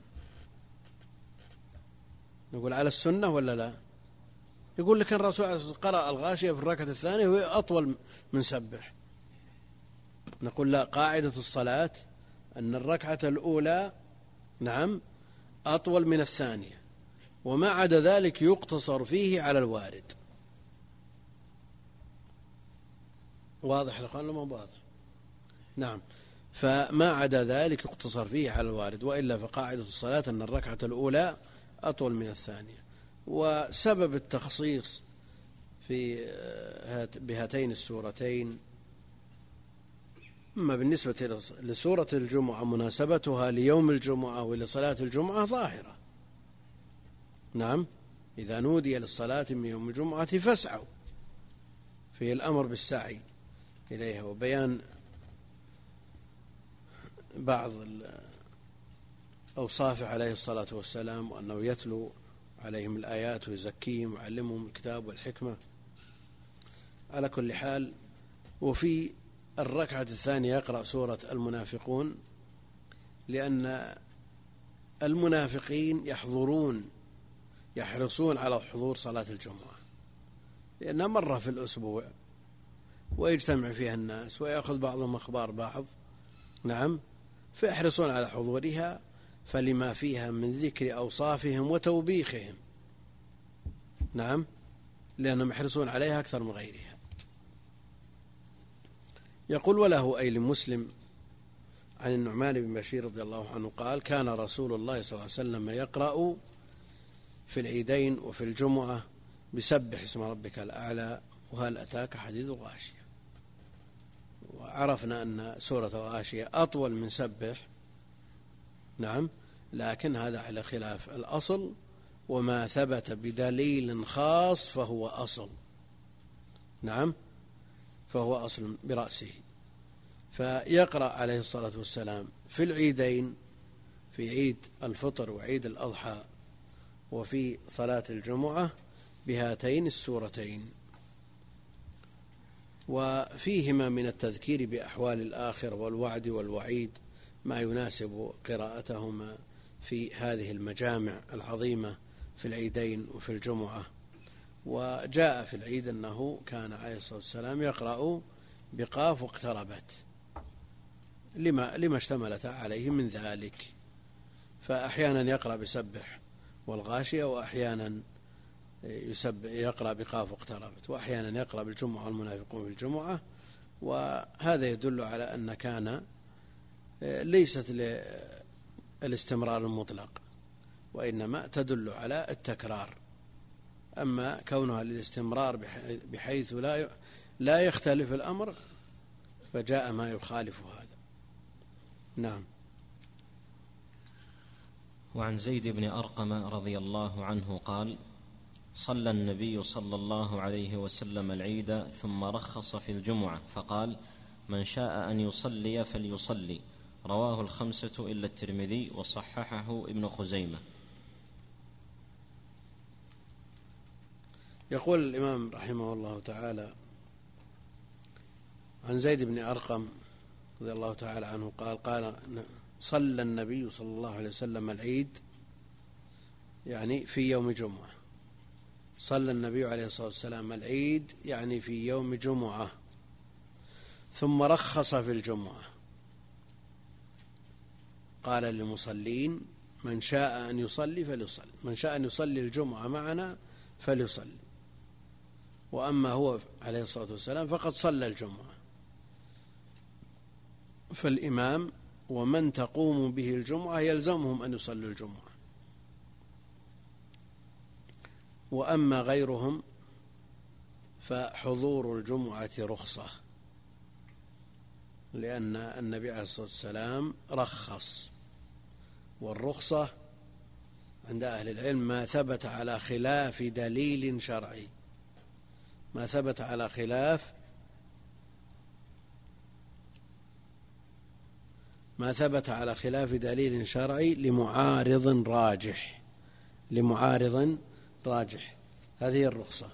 نقول على السنة ولا لا؟ يقول لك الرسول قرأ الغاشية في الركعة الثانية وهي أطول من سبح. نقول لا، قاعدة الصلاة أن الركعة الأولى نعم أطول من الثانية، وما عدا ذلك يقتصر فيه على الوارد. واضح لأخوان لما واضح؟ نعم، فما عدا ذلك يقتصر فيه على الوارد، وإلا فقاعدة الصلاة أن الركعة الأولى أطول من الثانية. وسبب التخصيص في بهاتين السورتين، أما بالنسبة لسورة الجمعة مناسبتها ليوم الجمعة ولصلاة الجمعة ظاهرة. نعم، إذا نودي للصلاة من يوم الجمعة فاسعوا، في الأمر بالسعي إليها وبيان بعض أوصافه عليه الصلاة والسلام، وأنه يتلو عليهم الآيات ويزكيهم ويعلمهم الكتاب والحكمة. على كل حال، وفي الركعة الثانية يقرأ سورة المنافقون، لأن المنافقين يحضرون يحرصون على حضور صلاة الجمعة، لأنها مرة في الأسبوع ويجتمع فيها الناس ويأخذ بعضهم أخبار بعض. نعم، فيحرصون على حضورها، فلما فيها من ذكر أوصافهم وتوبيخهم. نعم، لأنهم يحرصون عليها أكثر من غيرها. يقول: وله أي لمسلم عن النعمان بن بشير رضي الله عنه قال كان رسول الله صلى الله عليه وسلم يقرأ في العيدين وفي الجمعة بسبح اسم ربك الأعلى وهل أتاك حديث غاشية. وعرفنا أن سورة غاشية أطول من سبح، نعم، لكن هذا على خلاف الأصل، وما ثبت بدليل خاص فهو أصل، نعم، فهو أصل برأسه. فيقرأ عليه الصلاة والسلام في العيدين، في عيد الفطر وعيد الأضحى وفي صلاة الجمعة بهاتين السورتين، وفيهما من التذكير بأحوال الآخرة والوعد والوعيد ما يناسب قراءتهما في هذه المجامع العظيمة في العيدين وفي الجمعة. وجاء في العيد أنه كان عليه الصلاة والسلام يقرأ بقاف اقتربت لما, لما اشتملت عليه من ذلك، فأحيانا يقرأ بسبح والغاشية، وأحيانا يقرأ بقاف اقتربت، وأحيانا يقرأ بالجمعة والمنافقون بالجمعة. وهذا يدل على أن كان ليست للاستمرار المطلق، وإنما تدل على التكرار. أما كونها للاستمرار بحيث لا لا يختلف الأمر فجاء ما يخالف هذا. نعم. وعن زيد بن أرقم رضي الله عنه قال صلى النبي صلى الله عليه وسلم العيد ثم رخص في الجمعة فقال من شاء أن يصلي فليصلي، رواه الخمسة إلا الترمذي وصححه ابن خزيمة. يقول الإمام رحمه الله تعالى عن زيد بن أرقم رضي الله تعالى عنه قال قال صلى النبي صلى الله عليه وسلم العيد، يعني في يوم جمعة. صلى النبي عليه الصلاة والسلام العيد يعني في يوم جمعة، ثم رخص في الجمعة، قال للمصلين من شاء أن يصلي فليصلي، من شاء أن يصلي الجمعة معنا فليصلي. وأما هو عليه الصلاة والسلام فقد صلى الجمعة، فالإمام ومن تقوم به الجمعة يلزمهم أن يصلوا الجمعة. وأما غيرهم فحضور الجمعة رخصة، لأن النبي عليه الصلاة والسلام رخص، والرخصة عند أهل العلم ما ثبت على خلاف دليل شرعي، ما ثبت على خلاف ما ثبت على خلاف دليل شرعي لمعارض راجح، لمعارض راجح، هذه الرخصة.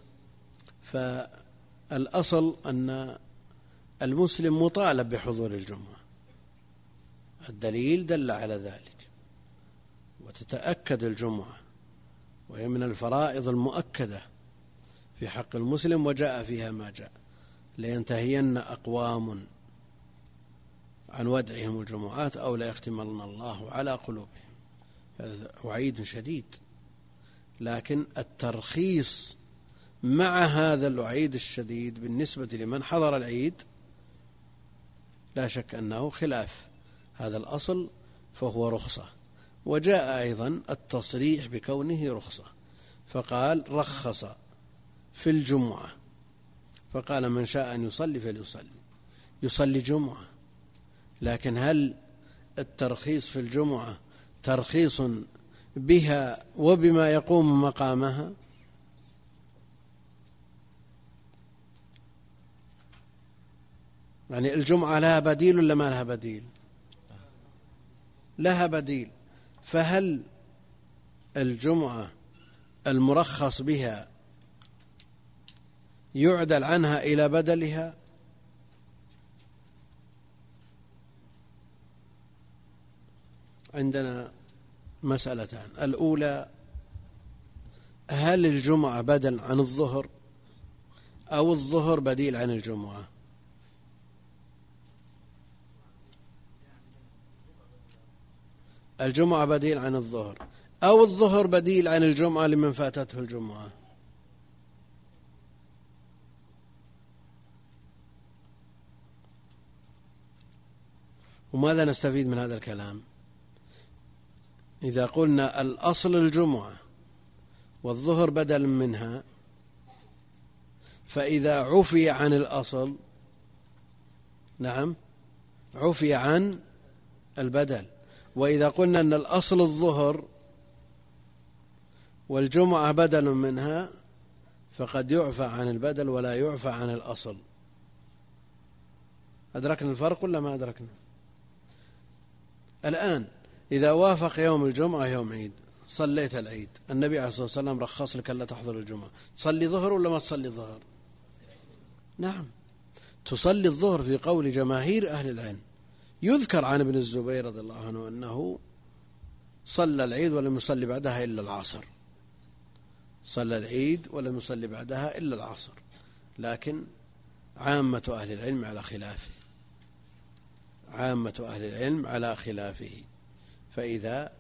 فالأصل أن المسلم مطالب بحضور الجمعة، الدليل دل على ذلك، وتتأكد الجمعة، وهي من الفرائض المؤكدة في حق المسلم، وجاء فيها ما جاء لينتهين أقوام عن ودعهم الجمعات أو لا يختمن الله على قلوبهم، هذا وعيد شديد. لكن الترخيص مع هذا الوعيد الشديد بالنسبة لمن حضر العيد لا شك أنه خلاف هذا الأصل، فهو رخصة. وجاء أيضا التصريح بكونه رخصة، فقال رخص في الجمعة، فقال من شاء أن يصلي فليصلي، يصلي جمعة. لكن هل الترخيص في الجمعة ترخيص بها وبما يقوم مقامها؟ يعني الجمعة لها بديل ولا ما لها بديل؟ لها بديل. فهل الجمعة المرخص بها يعدل عنها إلى بدلها؟ عندنا مسألتان. الأولى هل الجمعة بدل عن الظهر أو الظهر بديل عن الجمعة؟ الجمعة بديل عن الظهر أو الظهر بديل عن الجمعة لمن فاتته الجمعة؟ وماذا نستفيد من هذا الكلام؟ إذا قلنا الأصل الجمعة والظهر بدل منها، فإذا عفي عن الأصل، نعم، عفي عن البدل. وإذا قلنا أن الأصل الظهر والجمعة بدل منها، فقد يعفى عن البدل ولا يعفى عن الأصل. أدركنا الفرق ولا ما أدركنا؟ الآن إذا وافق يوم الجمعة يوم عيد، صليت العيد، النبي عليه الصلاة والسلام رخص لك ألا تحضر الجمعة، تصلي ظهر ولا ما تصلي ظهر؟ نعم، تصلي الظهر في قول جماهير أهل العلم. يذكر عن ابن الزبير رضي الله عنه أنه صلى العيد ولم يصلي بعدها إلا العصر، صلى العيد ولم يصلي بعدها إلا العصر، لكن عامة أهل العلم على خلافه، عامة أهل العلم على خلافه. فإذا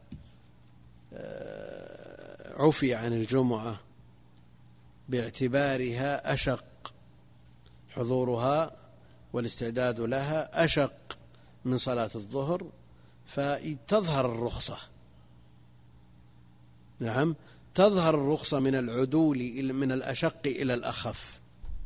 عفي عن الجمعة باعتبارها أشق، حضورها والاستعداد لها أشق من صلاة الظهر، فتظهر الرخصة. نعم، تظهر الرخصة من العدول من الأشق إلى الأخف.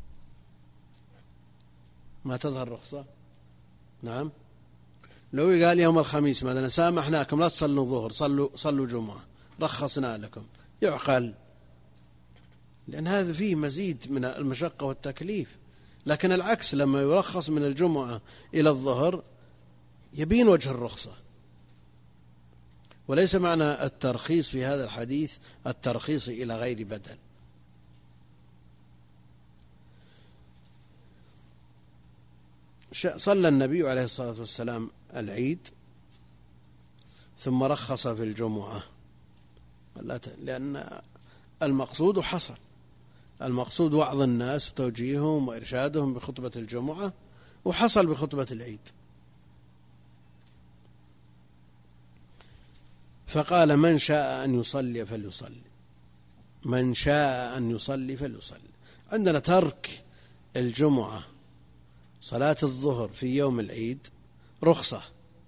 ما تظهر الرخصة. نعم، لو قال يوم الخميس مثلا سامحناكم لا تصلوا الظهر، صلوا صلوا جمعة، رخصنا لكم، يعقل، لأن هذا فيه مزيد من المشقة والتكليف. لكن العكس، لما يرخص من الجمعة إلى الظهر يبين وجه الرخصة. وليس معنى الترخيص في هذا الحديث الترخيص إلى غير بدل. صلى النبي عليه الصلاة والسلام العيد ثم رخص في الجمعة، لأن المقصود حصل، المقصود وعظ الناس وتوجيههم وإرشادهم بخطبة الجمعة، وحصل بخطبة العيد. فقال من شاء أن يصلي فليصلي، من شاء أن يصلي فليصلي. عندنا ترك الجمعة صلاة الظهر في يوم العيد رخصة،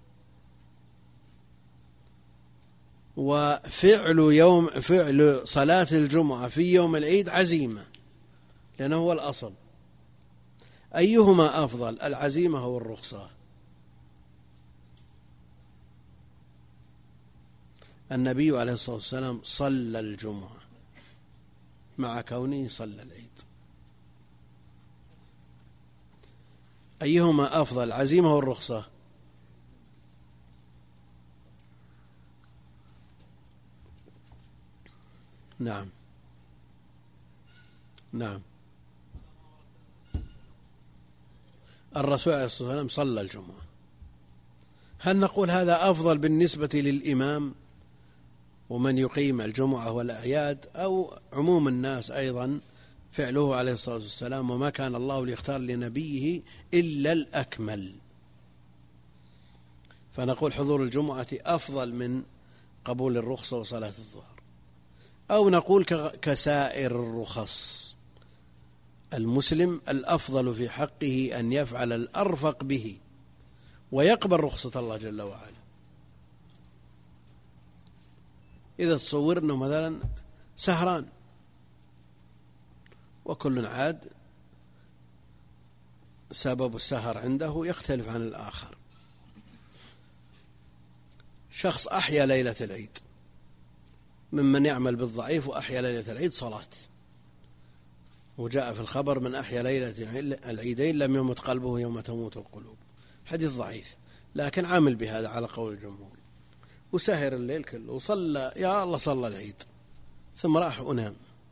وفعل يوم فعل صلاة الجمعة في يوم العيد عزيمة، لأنه هو الأصل. أيهما أفضل، العزيمة أو الرخصة؟ النبي عليه الصلاة والسلام صلى الجمعة مع كونه صلى العيد. أيهما أفضل، العزيمة أو الرخصة؟ نعم نعم، الرسول عليه الصلاة والسلام صلى الجمعة. هل نقول هذا أفضل بالنسبة للإمام ومن يقيم الجمعة والأعياد، أو عموم الناس أيضا فعله عليه الصلاة والسلام، وما كان الله ليختار لنبيه إلا الأكمل؟ فنقول حضور الجمعة أفضل من قبول الرخصة وصلاة الظهر. أو نقول كسائر الرخص، المسلم الأفضل في حقه أن يفعل الأرفق به ويقبل رخصة الله جل وعلا. إذا تصورنا مثلا سهران وكل عاد سبب السهر عنده يختلف عن الآخر، شخص أحيا ليلة العيد ممن يعمل بالضعيف، وأحيا ليلة العيد صلاة، وجاء في الخبر من أحيا ليلة العيدين لم يمت قلبه يوم تموت القلوب، حديث ضعيف، لكن عامل بهذا على قول الجمهور، وسهر الليل كله وصلى، يا الله صلى العيد ثم راح ونام.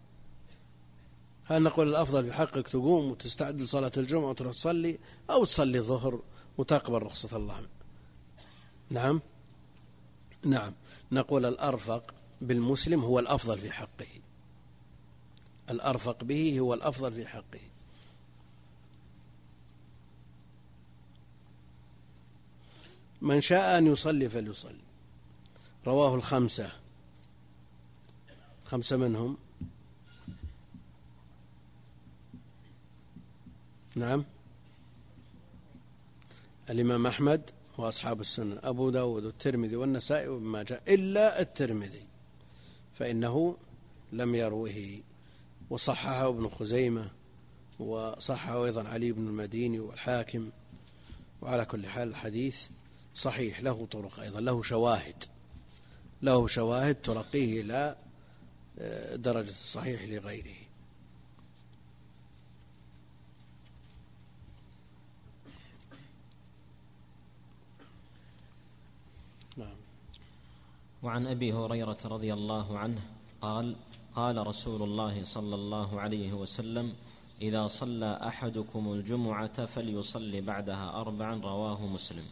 هل نقول الأفضل في حقك تقوم وتستعد لصلاة الجمعة وتروح تصلي، أو تصلي الظهر وتقبل رخصة الله؟ نعم نعم، نقول الأرفق بالمسلم هو الأفضل في حقه، الأرفق به هو الأفضل في حقه. من شاء أن يصلي فليصلي، رواه الخمسة، خمسة منهم، نعم، الإمام أحمد وأصحاب السنن أبو داود والترمذي والنسائي وابن ماجه إلا الترمذي فإنه لم يروه، وصححه ابن خزيمة وصححه أيضا علي بن المديني والحاكم. وعلى كل حال الحديث صحيح، له طرق أيضا، له شواهد له شواهد ترقيه إلى درجة الصحيح لغيره. نعم. وعن أبي هريرة رضي الله عنه قال قال رسول الله صلى الله عليه وسلم: إذا صلى أحدكم الجمعة فليصلي بعدها أربعا، رواه مسلم.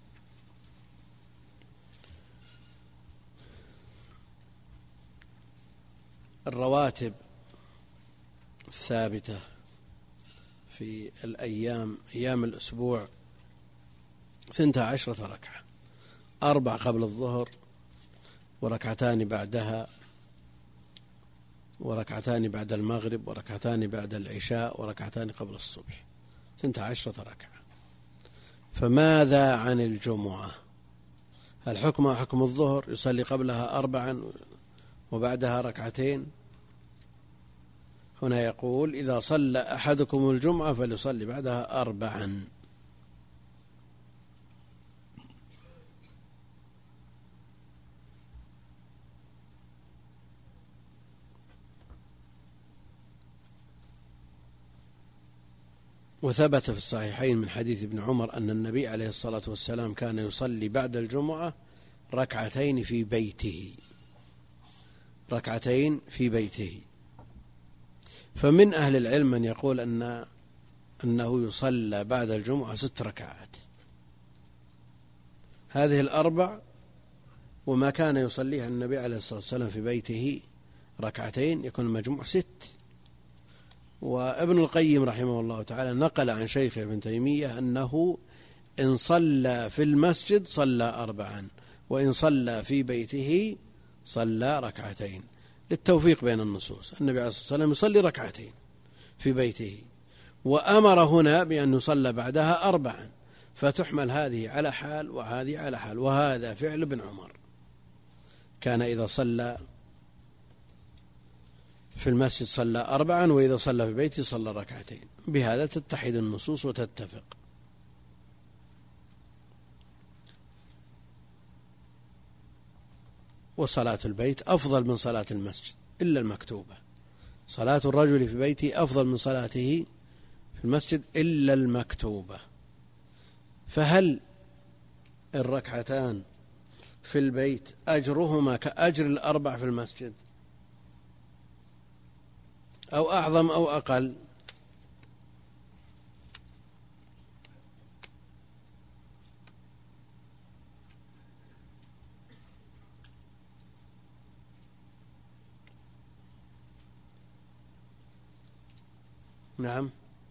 الرواتب الثابتة في الأيام أيام الأسبوع ثنتا عشرة ركعة، أربع قبل الظهر وركعتان بعدها وركعتان بعد المغرب وركعتان بعد العشاء وركعتان قبل الصبح، ثنتا عشرة ركعة. فماذا عن الجمعة؟ هل حكم حكم الظهر يصلي قبلها أربعا وبعدها ركعتين؟ هنا يقول: إذا صلى أحدكم الجمعة فليصلي بعدها أربعا. وثبت في الصحيحين من حديث ابن عمر أن النبي عليه الصلاة والسلام كان يصلي بعد الجمعة ركعتين في بيته ركعتين في بيته فمن أهل العلم من يقول أن أنه يصلى بعد الجمعة ست ركعات، هذه الأربع وما كان يصليها النبي عليه الصلاة والسلام في بيته ركعتين يكون المجموع ست. وابن القيم رحمه الله تعالى نقل عن شيخه ابن تيمية أنه إن صلى في المسجد صلى أربعا، وإن صلى في بيته صلى ركعتين، للتوفيق بين النصوص. النبي عليه الصلاة والسلام يصلي ركعتين في بيته، وأمر هنا بأن يصلى بعدها أربعا، فتحمل هذه على حال وهذه على حال. وهذا فعل ابن عمر، كان إذا صلى في المسجد صلى أربعا، وإذا صلى في بيته صلى ركعتين. بهذا تتحد النصوص وتتفق. وصلاة البيت أفضل من صلاة المسجد إلا المكتوبة. صلاة الرجل في بيته أفضل من صلاته في المسجد إلا المكتوبة. فهل الركعتان في البيت أجرهما كأجر الأربع في المسجد، أو أعظم أو أقل؟ نعم.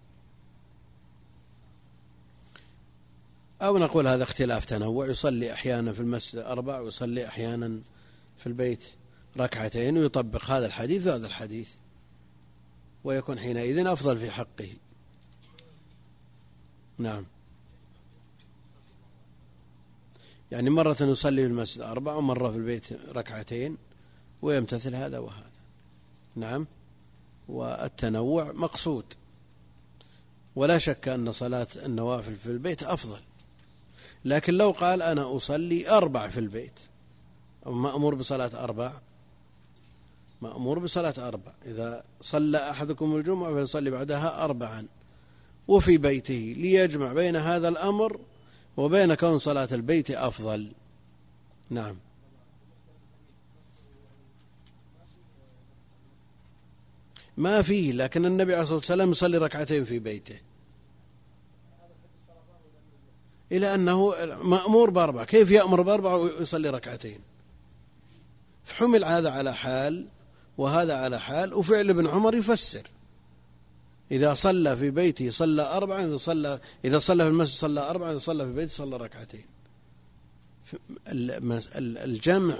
أو نقول هذا اختلاف تنوع، يصلي أحيانا في المسجد أربع ويصلي أحيانا في البيت ركعتين، ويطبق هذا الحديث وهذا الحديث، ويكون حينئذ أفضل في حقه. نعم. يعني مرة يصلي في المسجد أربع ومرة في البيت ركعتين، ويمتثل هذا وهذا. نعم. والتنوع مقصود، ولا شك أن صلاة النوافل في البيت أفضل. لكن لو قال أنا أصلي أربع في البيت، مأمور بصلاة أربع، مأمور بصلاة أربع. إذا صلى أحدكم الجمعة فيصلي بعدها أربعا وفي بيته، ليجمع بين هذا الأمر وبين كون صلاة البيت أفضل. نعم. ما فيه، لكن النبي عليه الصلاة والسلام يصلي ركعتين في بيته، إلى أنه مأمور بأربع، كيف يأمر بأربع ويصلي ركعتين؟ فحمل هذا على حال وهذا على حال. وفعل ابن عمر يفسر: إذا صلى في بيته صلى أربعا، إذا صلى إذا صلى في المسجد صلى أربعا، إذا صلى في بيته صلى ركعتين. الجمع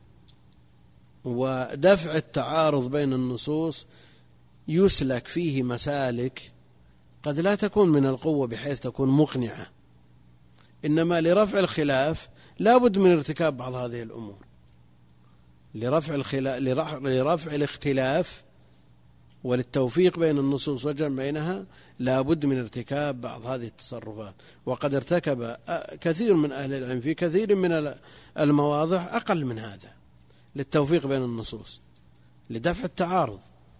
ودفع التعارض بين النصوص يسلك فيه مسالك قد لا تكون من القوة بحيث تكون مقنعة، إنما لرفع الخلاف لا بد من ارتكاب بعض هذه الأمور. لرفع الخلاف لرفع الاختلاف وللتوفيق بين النصوص والجمع بينها لا بد من ارتكاب بعض هذه التصرفات، وقد ارتكب كثير من أهل العلم في كثير من المواضع أقل من هذا للتوفيق بين النصوص لدفع التعارض.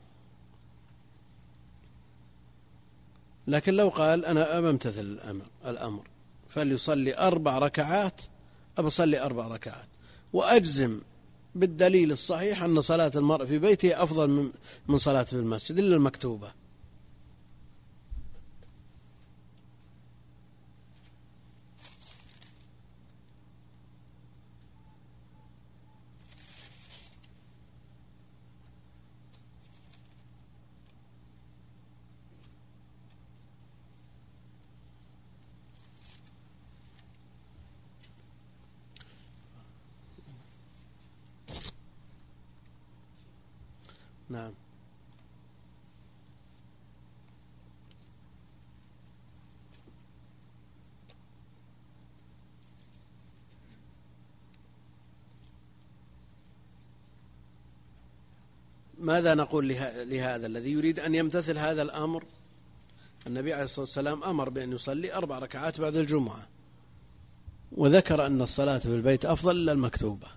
لكن لو قال أنا أمتثل الأمر, الأمر فليصلي أربع ركعات، أبصلي أربع ركعات وأجزم بالدليل الصحيح أن صلاة المرء في بيته أفضل من صلاة في المسجد إلا المكتوبة. نعم. ماذا نقول لهذا الذي يريد أن يمتثل هذا الأمر؟ النبي عليه الصلاة والسلام أمر بأن يصلي أربع ركعات بعد الجمعة، وذكر أن الصلاة في البيت أفضل إلا المكتوبة.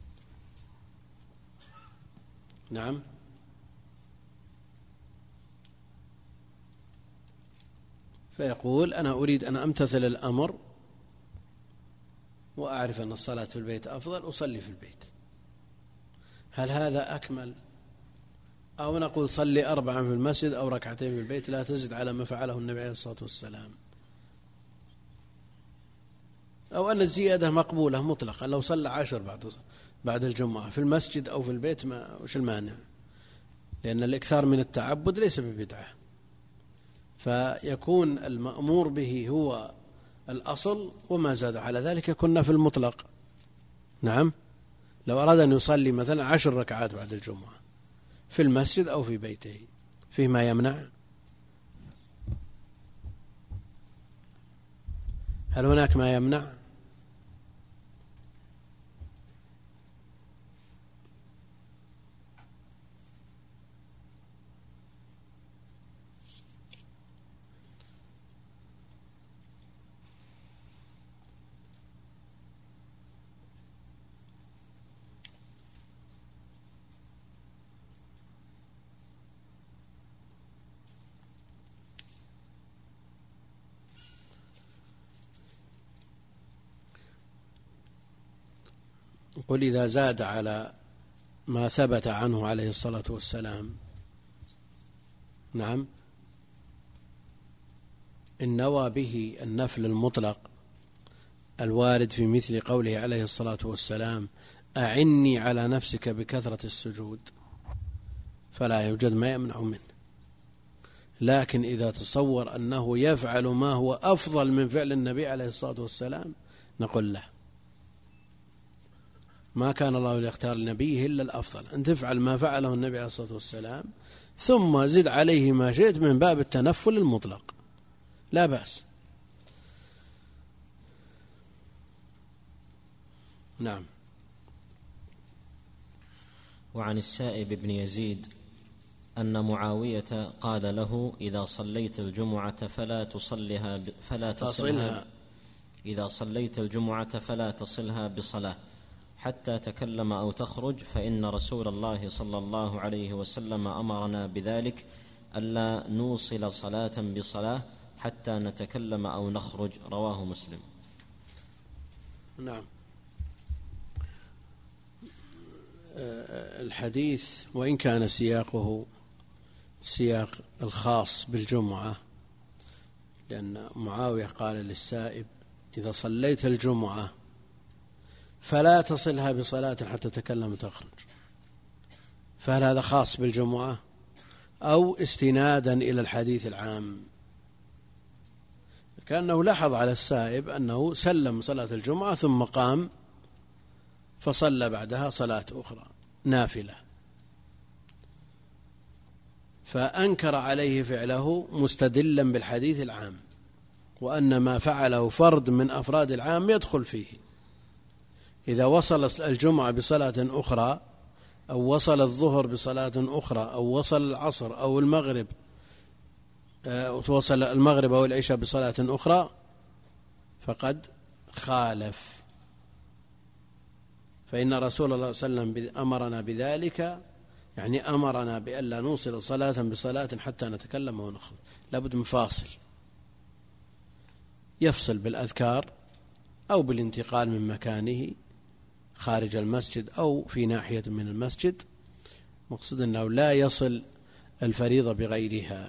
نعم. فيقول أنا أريد أن أمتثل الأمر وأعرف أن الصلاة في البيت أفضل، أصلي في البيت. هل هذا أكمل؟ أو نقول صلي أربعا في المسجد أو ركعتين في البيت لا تزد على ما فعله النبي عليه الصلاة والسلام؟ أو أن الزيادة مقبولة مطلقا، لو صلى عشر بعد بعد الجمعة في المسجد أو في البيت ما وش المانع؟ لأن الإكثار من التعبد ليس ببدعة، فيكون المأمور به هو الأصل، وما زاد على ذلك كنا في المطلق. نعم. لو أراد أن يصلي مثلا عشر ركعات بعد الجمعة في المسجد أو في بيته فيما يمنع؟ هل هناك ما يمنع؟ قل إذا زاد على ما ثبت عنه عليه الصلاة والسلام. نعم. إن نوى به النفل المطلق الوارد في مثل قوله عليه الصلاة والسلام أعني على نفسك بكثرة السجود فلا يوجد ما يمنع منه. لكن إذا تصور أنه يفعل ما هو أفضل من فعل النبي عليه الصلاة والسلام نقول له ما كان الله ليختار لنبيه إلا الأفضل، أن تفعل ما فعله النبي عليه الصلاة والسلام ثم زد عليه ما شئت من باب التنفل المطلق، لا بأس. نعم. وعن السائب بن يزيد أن معاوية قال له إذا صليت الجمعة فلا تصلها ب... فلا تصلها إذا صليت الجمعة فلا تصلها بصلاة حتى تكلم أو تخرج، فإن رسول الله صلى الله عليه وسلم أمرنا بذلك ألا نوصل صلاة بصلاة حتى نتكلم أو نخرج. رواه مسلم. نعم. الحديث وإن كان سياقه سياق الخاص بالجمعة، لأن معاوية قال للسائب إذا صليت الجمعة فلا تصلها بصلاة حتى تتكلم وتخرج، فهل هذا خاص بالجمعة أو استنادا إلى الحديث العام؟ كأنه لاحظ على السائب أنه سلم صلاة الجمعة ثم قام فصلى بعدها صلاة أخرى نافلة، فأنكر عليه فعله مستدلا بالحديث العام. وأن ما فعله فرد من أفراد العام يدخل فيه. إذا وصل الجمعة بصلاة أخرى أو وصل الظهر بصلاة أخرى أو وصل العصر أو المغرب وصل المغرب أو العشاء بصلاة أخرى فقد خالف، فإن رسول الله صلى الله عليه وسلم أمرنا بذلك، يعني أمرنا بألا نوصل صلاة بصلاة حتى نتكلم ونخرج، لابد من فاصل، يفصل بالأذكار أو بالانتقال من مكانه خارج المسجد أو في ناحية من المسجد، مقصود أنه لا يصل الفريضة بغيرها.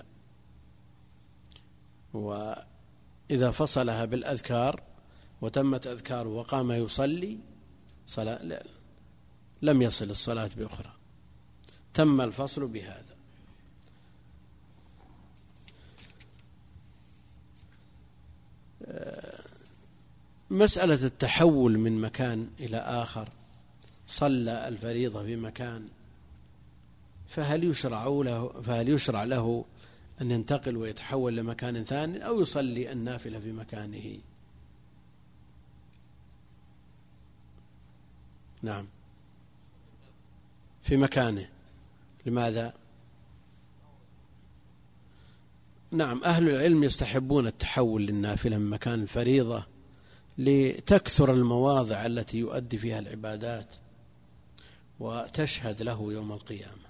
وإذا فصلها بالأذكار وتمت أذكاره وقام يصلي صلاة لم يصل الصلاة بأخرى، تم الفصل بهذا. مسألة التحول من مكان إلى آخر، صلى الفريضة في مكان فهل يشرع له, فهل يشرع له أن ينتقل ويتحول لمكان ثاني أو يصلي النافلة في مكانه؟ نعم في مكانه. لماذا؟ نعم أهل العلم يستحبون التحول للنافلة من مكان الفريضة لتكثر المواضع التي يؤدي فيها العبادات وتشهد له يوم القيامة،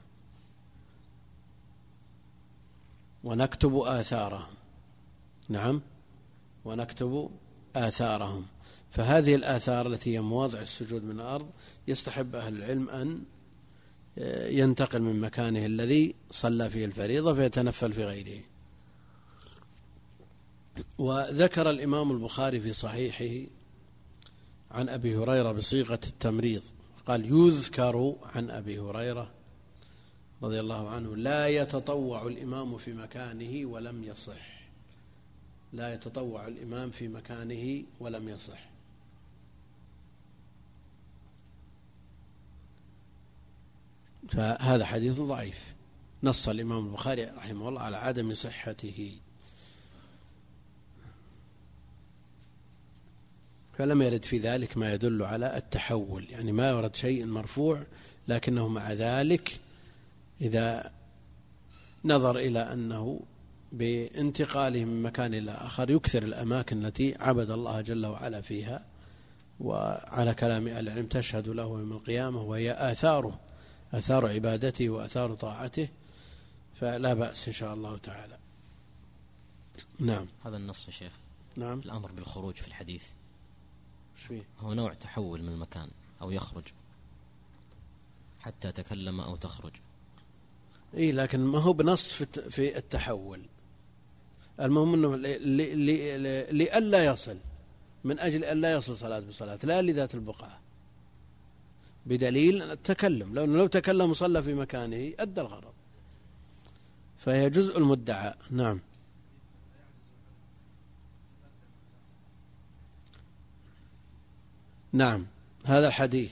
ونكتب آثارهم. نعم ونكتب آثارهم، فهذه الآثار التي هي مواضع السجود من الأرض يستحب أهل العلم أن ينتقل من مكانه الذي صلى فيه الفريضة فيتنفل في غيره. وذكر الإمام البخاري في صحيحه عن أبي هريرة بصيغة التمريض، قال يذكر عن أبي هريرة رضي الله عنه لا يتطوع الإمام في مكانه ولم يصح، لا يتطوع الإمام في مكانه ولم يصح. فهذا حديث ضعيف، نص الإمام البخاري رحمه الله على عدم صحته، فلم يرد في ذلك ما يدل على التحول، يعني ما يرد شيء مرفوع، لكنه مع ذلك إذا نظر إلى أنه بانتقاله من مكان إلى آخر يكثر الأماكن التي عبد الله جل وعلا فيها، وعلى كلام أهل العلم تشهد له يوم القيامة وهي آثاره، آثار عبادته وآثار طاعته، فلا بأس إن شاء الله تعالى. نعم هذا النص يا شيخ. نعم الأمر بالخروج في الحديث فيه؟ هو نوع تحول من المكان أو يخرج حتى تكلم أو تخرج. إيه لكن ما هو بنص في التحول، المهم أنه لئلا يصل، من أجل ألا يصل صلاة بصلاة، لا لذات البقعة، بدليل التكلم، لأنه لو تكلم صلى في مكانه أدى الغرض، فهي جزء المدعى. نعم نعم هذا الحديث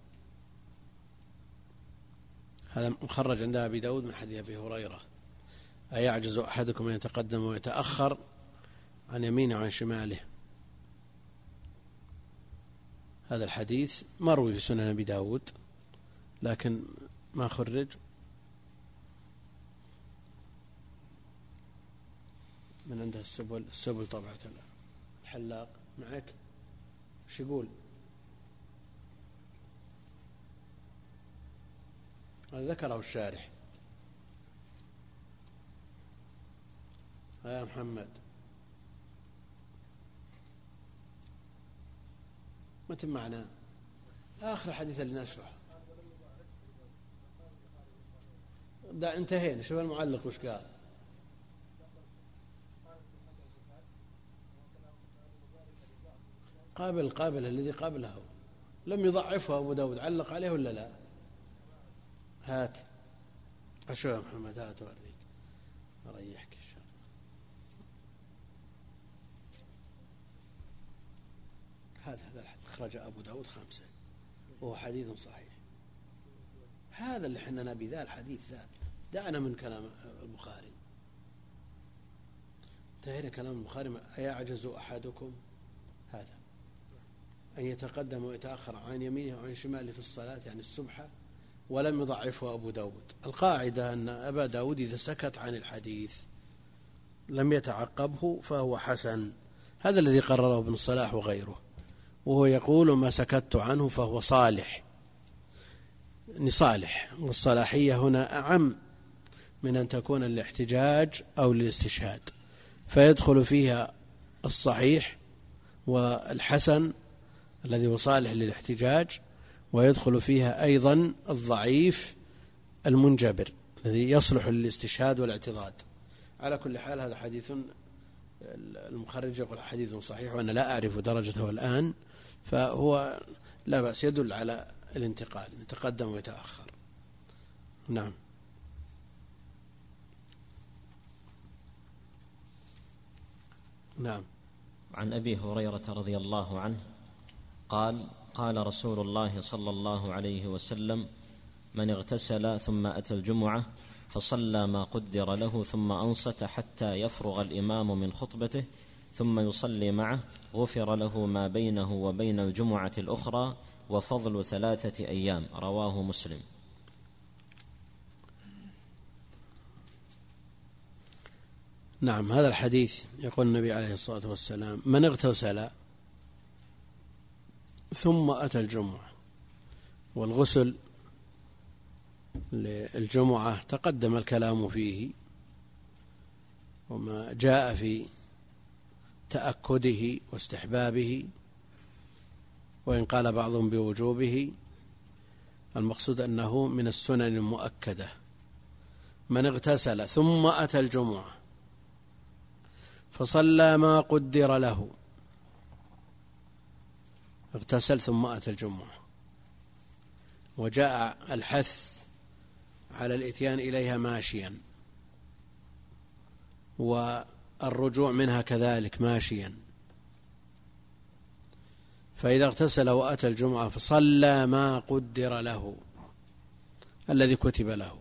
هذا مخرج عند أبي داود من حديث أبي هريرة أيعجز أحدكم أن يتقدم ويتأخر عن يمينه وعن شماله، هذا الحديث مروي في سنن أبي داود لكن ما خرج من عنده السبل السبل طبعة الحلاق معك وش يقول؟ ذكره الشارح. يا محمد متى معنا آخر حديث اللي نشرح ده انتهينا. شوف المعلق وش قال. قابل قابل الذي قبله لم يضعفه أبو داود، علق عليه ولا لا؟ هات أشوف يا محمد، هات أوريك أريحك إن شاء الله. هذا هذا الحديث أخرج أبو داود خمسة وهو حديث صحيح. هذا اللي حنا نبي ذا الحديث ذا، دعنا من كلام البخاري. انتهينا كلام البخاري. أيعجز أحدكم هذا أن يتقدم ويتأخر عن يمينه وعن شماله في الصلاة، يعني السبحة، ولم يضعفه أبو داود. القاعدة أن أبا داود إذا سكت عن الحديث لم يتعقبه فهو حسن. هذا الذي قرره ابن الصلاح وغيره، وهو يقول ما سكت عنه فهو صالح، صالح. والصلاحية هنا أعم من أن تكون الاحتجاج أو الاستشهاد، فيدخل فيها الصحيح والحسن الذي هو صالح للاحتجاج، ويدخل فيها أيضا الضعيف المنجبر الذي يصلح للاستشهاد والاعتضاد. على كل حال هذا حديث المخرج يقول حديث صحيح، وأنا لا أعرف درجته الآن، فهو لا بأس يدل على الانتقال، يتقدم ويتأخر. نعم. نعم. عن أبي هريرة رضي الله عنه قال قال رسول الله صلى الله عليه وسلم: من اغتسل ثم أتى الجمعة فصلى ما قدر له ثم أنصت حتى يفرغ الإمام من خطبته ثم يصلي معه غفر له ما بينه وبين الجمعة الأخرى وفضل ثلاثة أيام. رواه مسلم. نعم. هذا الحديث يقول النبي عليه الصلاة والسلام: من اغتسل ثم أتى الجمعة. والغسل للجمعة تقدم الكلام فيه وما جاء في تأكده واستحبابه، وإن قال بعضهم بوجوبه، المقصود أنه من السنن المؤكدة. من اغتسل ثم أتى الجمعة فصلى ما قدر له، اغتسل ثم أتى الجمعة، وجاء الحث على الإتيان إليها ماشيا، والرجوع منها كذلك ماشيا. فإذا اغتسل وأتى الجمعة فصلى ما قدر له الذي كتب له،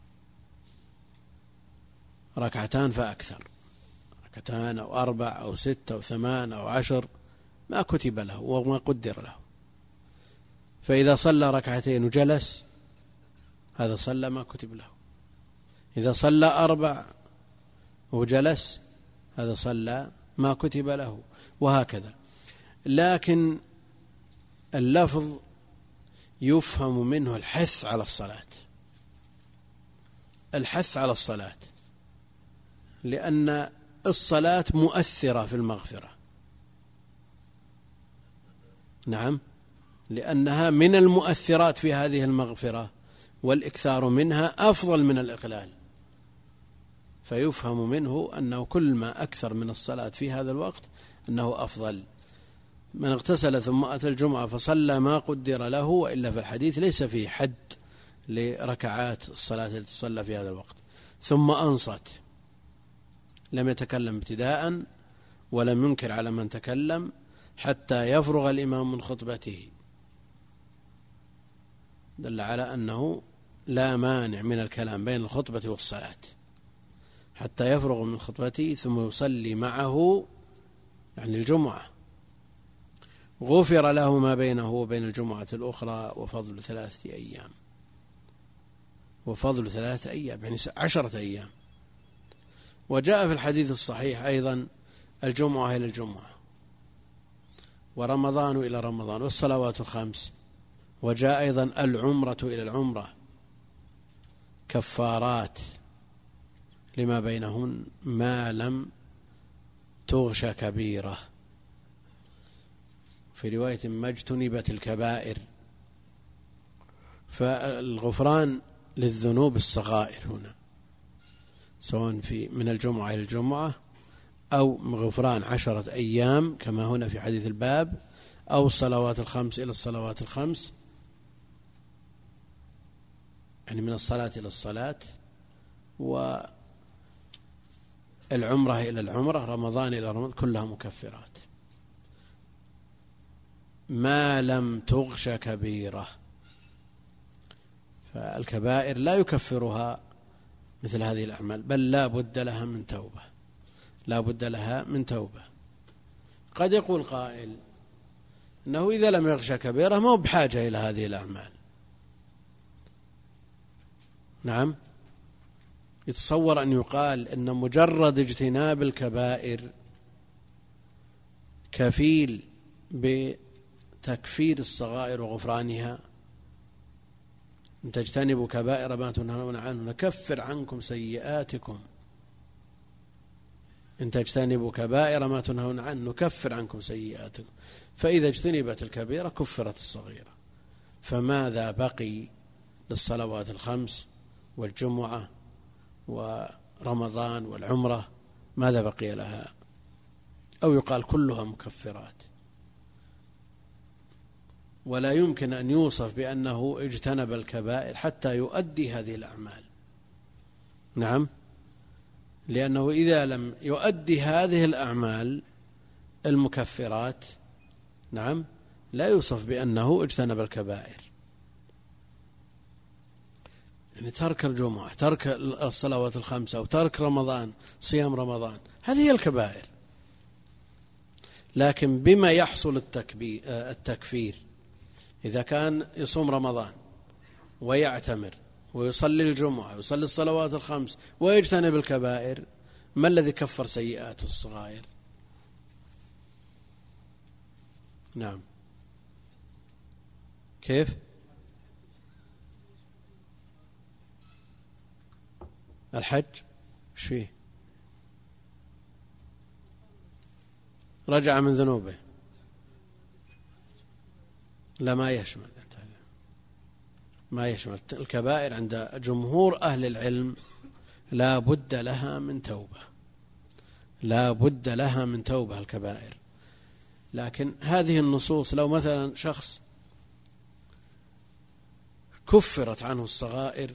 ركعتان فأكثر، ركعتان أو أربع أو ست أو ثمان أو عشر، ما كتب له وما قدر له. فإذا صلى ركعتين وجلس هذا صلى ما كتب له، إذا صلى أربع وجلس هذا صلى ما كتب له، وهكذا. لكن اللفظ يفهم منه الحث على الصلاة، الحث على الصلاة، لأن الصلاة مؤثرة في المغفرة. نعم، لأنها من المؤثرات في هذه المغفرة، والإكثار منها أفضل من الإقلال. فيفهم منه أنه كل ما أكثر من الصلاة في هذا الوقت أنه أفضل. من اغتسل ثم أتى الجمعة فصلى ما قدر له، وإلا في الحديث ليس فيه حد لركعات الصلاة التي تصلى في هذا الوقت. ثم أنصت، لم يتكلم ابتداء ولم ينكر على من تكلم حتى يفرغ الإمام من خطبته، دل على أنه لا مانع من الكلام بين الخطبة والصلاة حتى يفرغ من خطبته ثم يصلي معه، يعني الجمعة، غفر له ما بينه وبين الجمعة الأخرى وفضل ثلاثة أيام، وفضل ثلاثة أيام يعني عشرة أيام. وجاء في الحديث الصحيح أيضا الجمعة إلى الجمعة، ورمضان إلى رمضان، والصلوات الخمس. وجاء أيضا العمرة إلى العمرة كفارات لما بينهن ما لم تغش كبيرة، في رواية ما اجتنبت الكبائر. فالغفران للذنوب الصغائر هنا، سواء في من الجمعة إلى الجمعة، أو غفران عشرة أيام كما هنا في حديث الباب، أو الصلوات الخمس إلى الصلوات الخمس، يعني من الصلاة إلى الصلاة، والعمرة إلى العمرة، رمضان إلى رمضان، كلها مكفرات ما لم تغش كبيرة. فالكبائر لا يكفرها مثل هذه الأعمال، بل لا بد لها من توبة. لا بد لها من توبة. قد يقول قائل أنه إذا لم يغش كبيرة ما هو بحاجة إلى هذه الأعمال. نعم، يتصور أن يقال أن مجرد اجتناب الكبائر كفيل بتكفير الصغائر وغفرانها. إن تجتنبوا كبائر ما تنهون عنه نكفر عنكم سيئاتكم. إن تجتنبوا كبائر ما تنهون عنه نكفر عنكم سيئاتكم. فإذا اجتنبت الكبيرة كفرت الصغيرة، فماذا بقي للصلوات الخمس والجمعة ورمضان والعمرة؟ ماذا بقي لها؟ أو يقال كلها مكفرات، ولا يمكن أن يوصف بأنه اجتنب الكبائر حتى يؤدي هذه الأعمال. نعم، لأنه إذا لم يؤدي هذه الأعمال المكفرات نعم لا يوصف بأنه اجتنب الكبائر. يعني ترك الجمعة، ترك الصلوات الخمسة، أو ترك رمضان، صيام رمضان، هذه هي الكبائر. لكن بما يحصل التكفير؟ إذا كان يصوم رمضان ويعتمر ويصلي الجمعة ويصلي الصلوات الخمس ويجتنب الكبائر، ما الذي كفر سيئاته الصغائر؟ نعم، كيف؟ الحج ايش فيه؟ رجع من ذنوبه. لا، ما يشمل ما يشمل الكبائر. عند جمهور أهل العلم لا بد لها من توبة، لا بد لها من توبة الكبائر. لكن هذه النصوص لو مثلا شخص كفرت عنه الصغائر،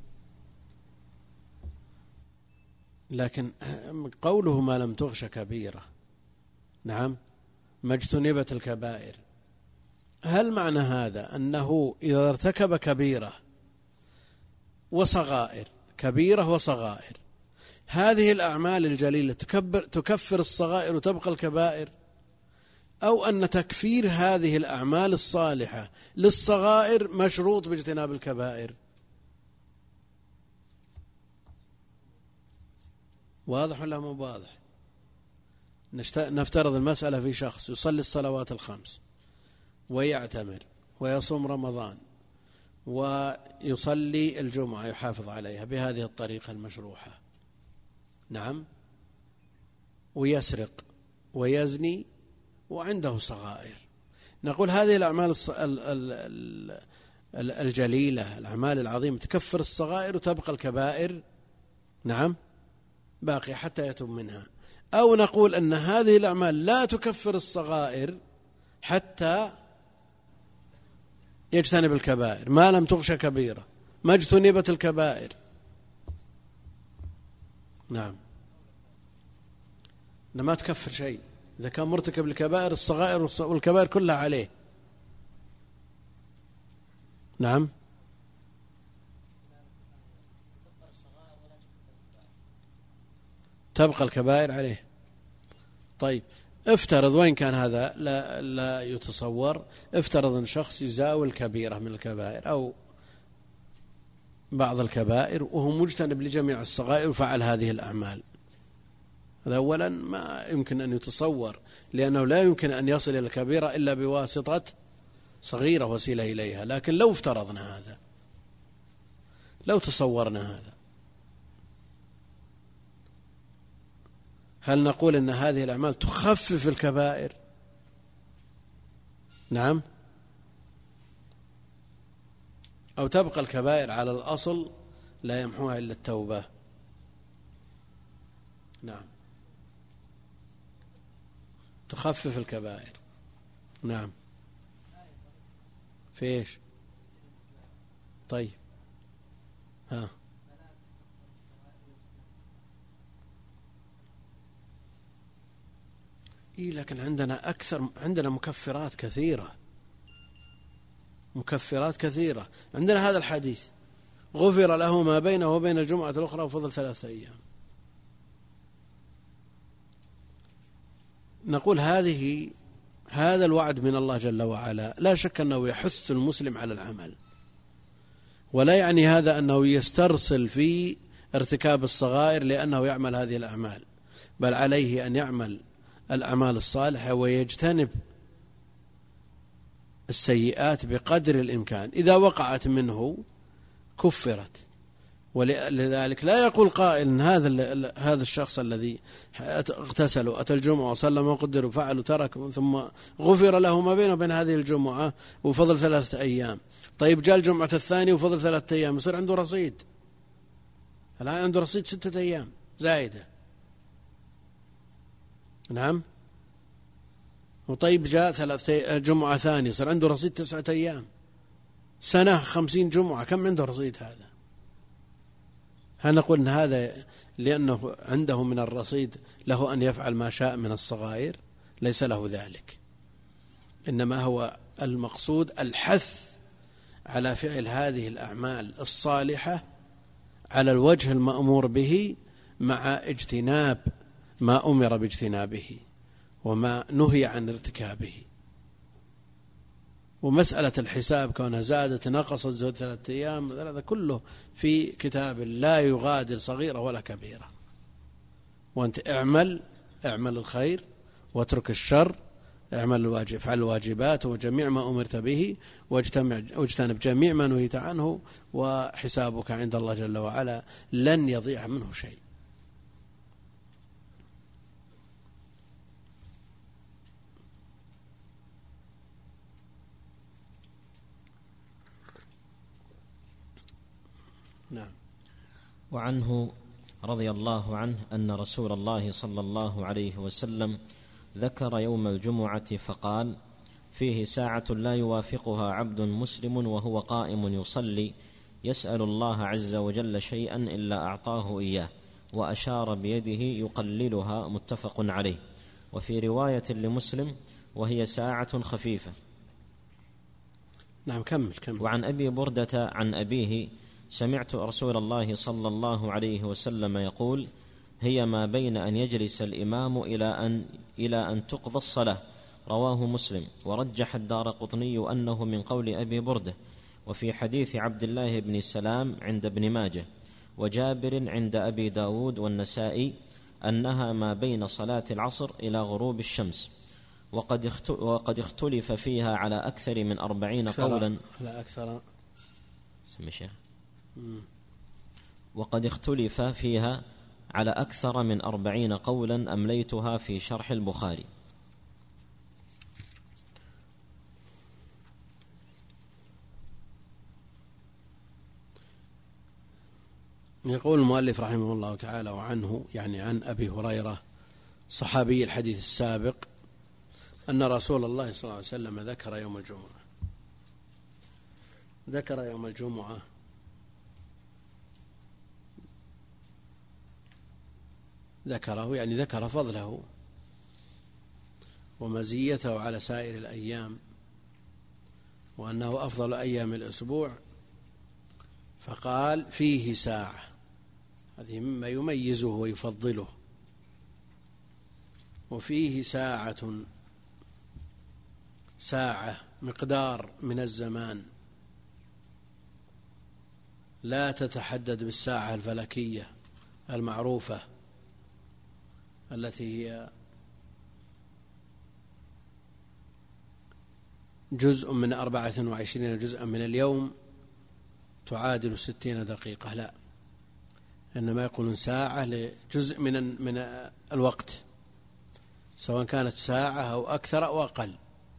لكن قوله ما لم تغش كبيرة، نعم، ما اجتنبت الكبائر، هل معنى هذا أنه إذا ارتكب كبيرة وصغائر، كبيرة وصغائر، هذه الأعمال الجليلة تكفر الصغائر وتبقى الكبائر، أو أن تكفير هذه الأعمال الصالحة للصغائر مشروط باجتناب الكبائر؟ واضح ولا مو واضح؟ نفترض المسألة في شخص يصلي الصلوات الخمس ويعتمر ويصوم رمضان ويصلي الجمعة، يحافظ عليها بهذه الطريقة المشروحة، نعم، ويسرق ويزني وعنده صغائر. نقول هذه الأعمال الجليلة، الأعمال العظيمة تكفر الصغائر وتبقى الكبائر، نعم، باقي حتى يتوب منها. أو نقول أن هذه الأعمال لا تكفر الصغائر حتى يجتنب الكبائر، ما لم تغش كبيرة، ما اجتنبت الكبائر. نعم، ما تكفر شيء إذا كان مرتكب الكبائر، الصغائر والكبائر كلها عليه. نعم، تبقى الكبائر عليه. طيب، افترض، وين كان هذا لا, لا يتصور، افترض أن شخص يزاول كبيرة من الكبائر أو بعض الكبائر وهو مجتنب لجميع الصغائر وفعل هذه الأعمال. هذا أولا ما يمكن أن يتصور، لأنه لا يمكن أن يصل إلى الكبيرة إلا بواسطة صغيرة وسيلة إليها. لكن لو افترضنا هذا، لو تصورنا هذا، هل نقول أن هذه الأعمال تخفف الكبائر؟ نعم، أو تبقى الكبائر على الأصل لا يمحوها إلا التوبة؟ نعم، تخفف الكبائر. نعم، في إيش؟ طيب، ها، إيه، لكن عندنا أكثر، عندنا مكفرات كثيرة، مكفرات كثيرة. عندنا هذا الحديث غفر له ما بينه وبين الجمعة الأخرى وفضل ثلاثة أيام. نقول هذه هذا الوعد من الله جل وعلا لا شك أنه يحث المسلم على العمل، ولا يعني هذا أنه يسترسل في ارتكاب الصغائر لأنه يعمل هذه الأعمال، بل عليه أن يعمل الأعمال الصالحة ويجتنب السيئات بقدر الإمكان. إذا وقعت منه كفرت. ولذلك لا يقول قائل هذا هذا الشخص الذي اغتسل وأتى الجمعة وصلى ما قدر وفعل وترك ثم غفر له ما بينه وبين هذه الجمعة وفضل ثلاثة أيام، طيب جاء الجمعة الثانية وفضل ثلاثة أيام، يصير عنده رصيد، الآن عنده رصيد ستة أيام زائدة. نعم. وطيب جاء ثلاثة جمعة ثانية صار عنده رصيد تسعة أيام، سنة خمسين جمعة، كم عنده رصيد هذا؟ هنقول إن هذا لأنه عنده من الرصيد له أن يفعل ما شاء من الصغائر؟ ليس له ذلك، إنما هو المقصود الحث على فعل هذه الأعمال الصالحة على الوجه المأمور به مع اجتناب ما أمر باجتنابه وما نهي عن ارتكابه. ومسألة الحساب كونها زادت نقصت زود ثلاثة أيام هذا كله في كتاب لا يغادر صغيرة ولا كبيرة. وأنت اعمل اعمل الخير واترك الشر، اعمل الواجب، افعل الواجبات وجميع ما أمرت به واجتنب جميع ما نهيت عنه، وحسابك عند الله جل وعلا لن يضيع منه شيء. نعم. وعنه رضي الله عنه أن رسول الله صلى الله عليه وسلم ذكر يوم الجمعة فقال: فيه ساعة لا يوافقها عبد مسلم وهو قائم يصلي يسأل الله عز وجل شيئا إلا أعطاه إياه، وأشار بيده يقللها، متفق عليه. وفي رواية لمسلم: وهي ساعة خفيفة. نعم كمل كمل. وعن أبي بردة عن أبيه: سمعت رسول الله صلى الله عليه وسلم يقول: هي ما بين أن يجلس الإمام إلى أن, إلى أن تقضى الصلاة. رواه مسلم. ورجح الدارقطني أنه من قول أبي بردة. وفي حديث عبد الله بن السلام عند ابن ماجه وجابر عند أبي داود والنسائي أنها ما بين صلاة العصر إلى غروب الشمس. وقد اختلف فيها على أكثر من أربعين قولا. لا أكثر. سمي شيخ. وقد اختلف فيها على أكثر من أربعين قولا أمليتها في شرح البخاري. يقول المؤلف رحمه الله تعالى: وعنه يعني عن أبي هريرة صحابي الحديث السابق أن رسول الله صلى الله عليه وسلم ذكر يوم الجمعة ذكر يوم الجمعة ذكره يعني ذكر فضله ومزيته على سائر الأيام، وأنه أفضل أيام الأسبوع، فقال: فيه ساعة. هذه مما يميزه ويفضله. وفيه ساعة، ساعة مقدار من الزمان لا تتحدد بالساعة الفلكية المعروفة التي هي جزء من أربعة وعشرين جزءا من اليوم تعادل ستين دقيقة، لا، إنما يقولون ساعة لجزء من من الوقت، سواء كانت ساعة أو أكثر أو أقل.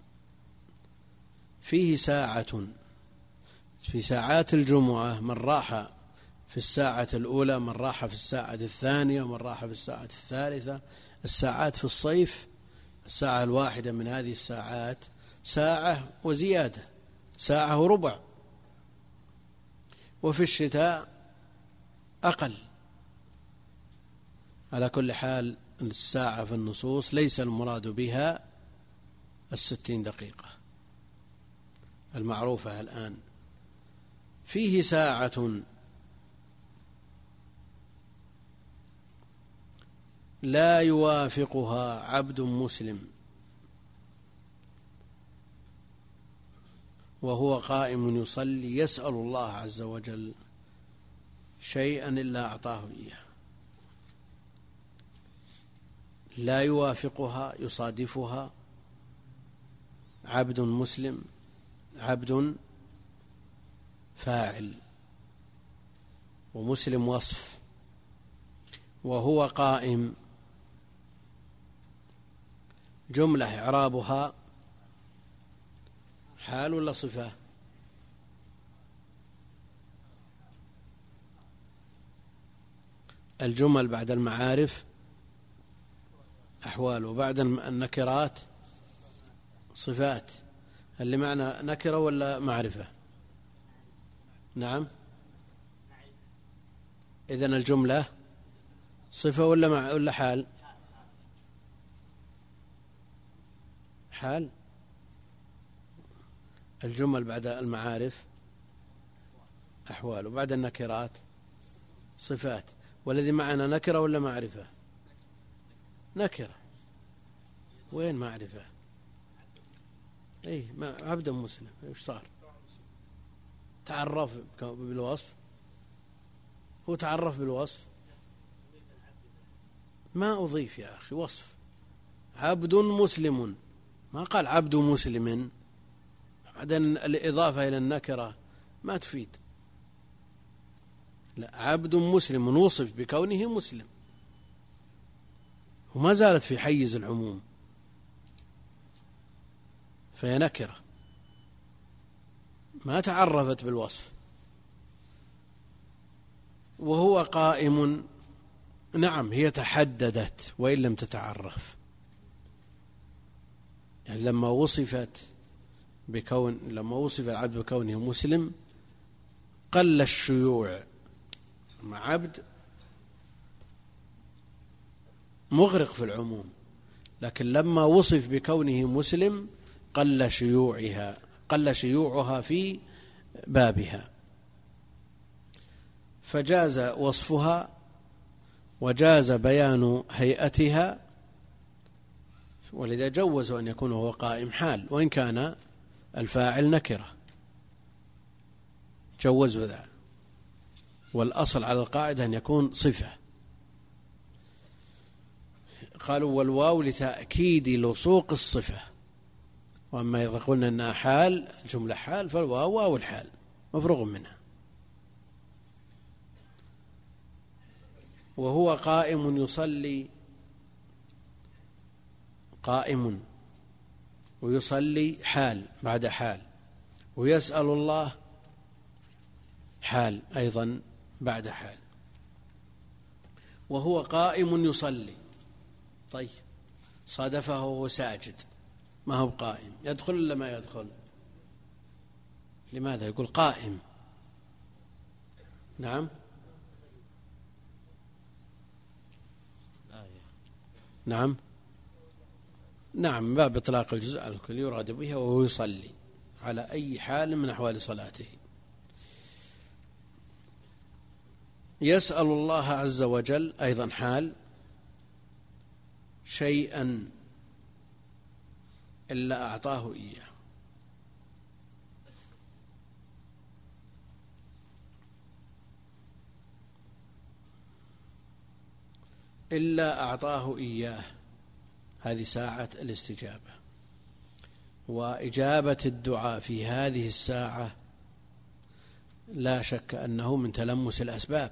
فيه ساعة، في ساعات الجمعة من راح في الساعة الأولى، من راح في الساعة الثانية، ومن راح في الساعة الثالثة. الساعات في الصيف الساعة الواحدة من هذه الساعات ساعة وزيادة، ساعة وربع. وفي الشتاء أقل. على كل حال الساعة في النصوص ليس المراد بها الستين دقيقة المعروفة الآن. فيه ساعة لا يوافقها عبد مسلم وهو قائم يصلي يسأل الله عز وجل شيئا إلا أعطاه إياه. لا يوافقها يصادفها عبد مسلم، عبد فاعل، ومسلم وصف، وهو قائم جملة إعرابها حال ولا صفة؟ الجمل بعد المعارف أحوال، وبعد النكرات صفات. اللي معنى نكرة ولا معرفة؟ نعم. إذن الجملة صفة ولا مع ولا حال؟ حال. الجمل بعد المعارف أحوال، وبعد النكرات صفات. والذي معنا نكرة ولا معرفة؟ نكرة. وين معرفة؟ اي عبد مسلم. ايش صار؟ تعرف بالوصف. هو تعرف بالوصف. ما أضيف يا أخي وصف. عبد مسلم، ما قال عبد مسلم. بعدين الإضافة إلى النكرة ما تفيد. لا، عبد مسلم وصف بكونه مسلم، وما زالت في حيز العموم، فهي نكرة ما تعرفت بالوصف. وهو قائم، نعم هي تحددت وإن لم تتعرف. يعني لما وصفت بكون لما وصف العبد بكونه مسلم قل الشيوع. مع عبد مغرق في العموم، لكن لما وصف بكونه مسلم قل شيوعها قل شيوعها في بابها، فجاز وصفها وجاز بيان هيئتها، ولذا جوزوا أن يكون هو قائم حال وإن كان الفاعل نكرة، جوزوا ذا. والأصل على القاعدة أن يكون صفة. قالوا والواو لتأكيد لصوق الصفة، وأما إذا قلنا أنها حال الجملة حال فالواو واو الحال مفروغ منها. وهو قائم يصلي، قائم ويصلي حال بعد حال، ويسأل الله حال أيضا بعد حال. وهو قائم يصلي، طيب صادفه وهو ساجد ما هو قائم، يدخل ولا ما يدخل؟ لماذا يقول قائم؟ نعم نعم نعم باب إطلاق الجزء على الكل يراد به وهو يصلي على أي حال من أحوال صلاته. يسأل الله عز وجل أيضا حال شيئا إلا أعطاه إياه. إلا أعطاه إياه، هذه ساعة الاستجابة، وإجابة الدعاء في هذه الساعة لا شك أنه من تلمس الأسباب.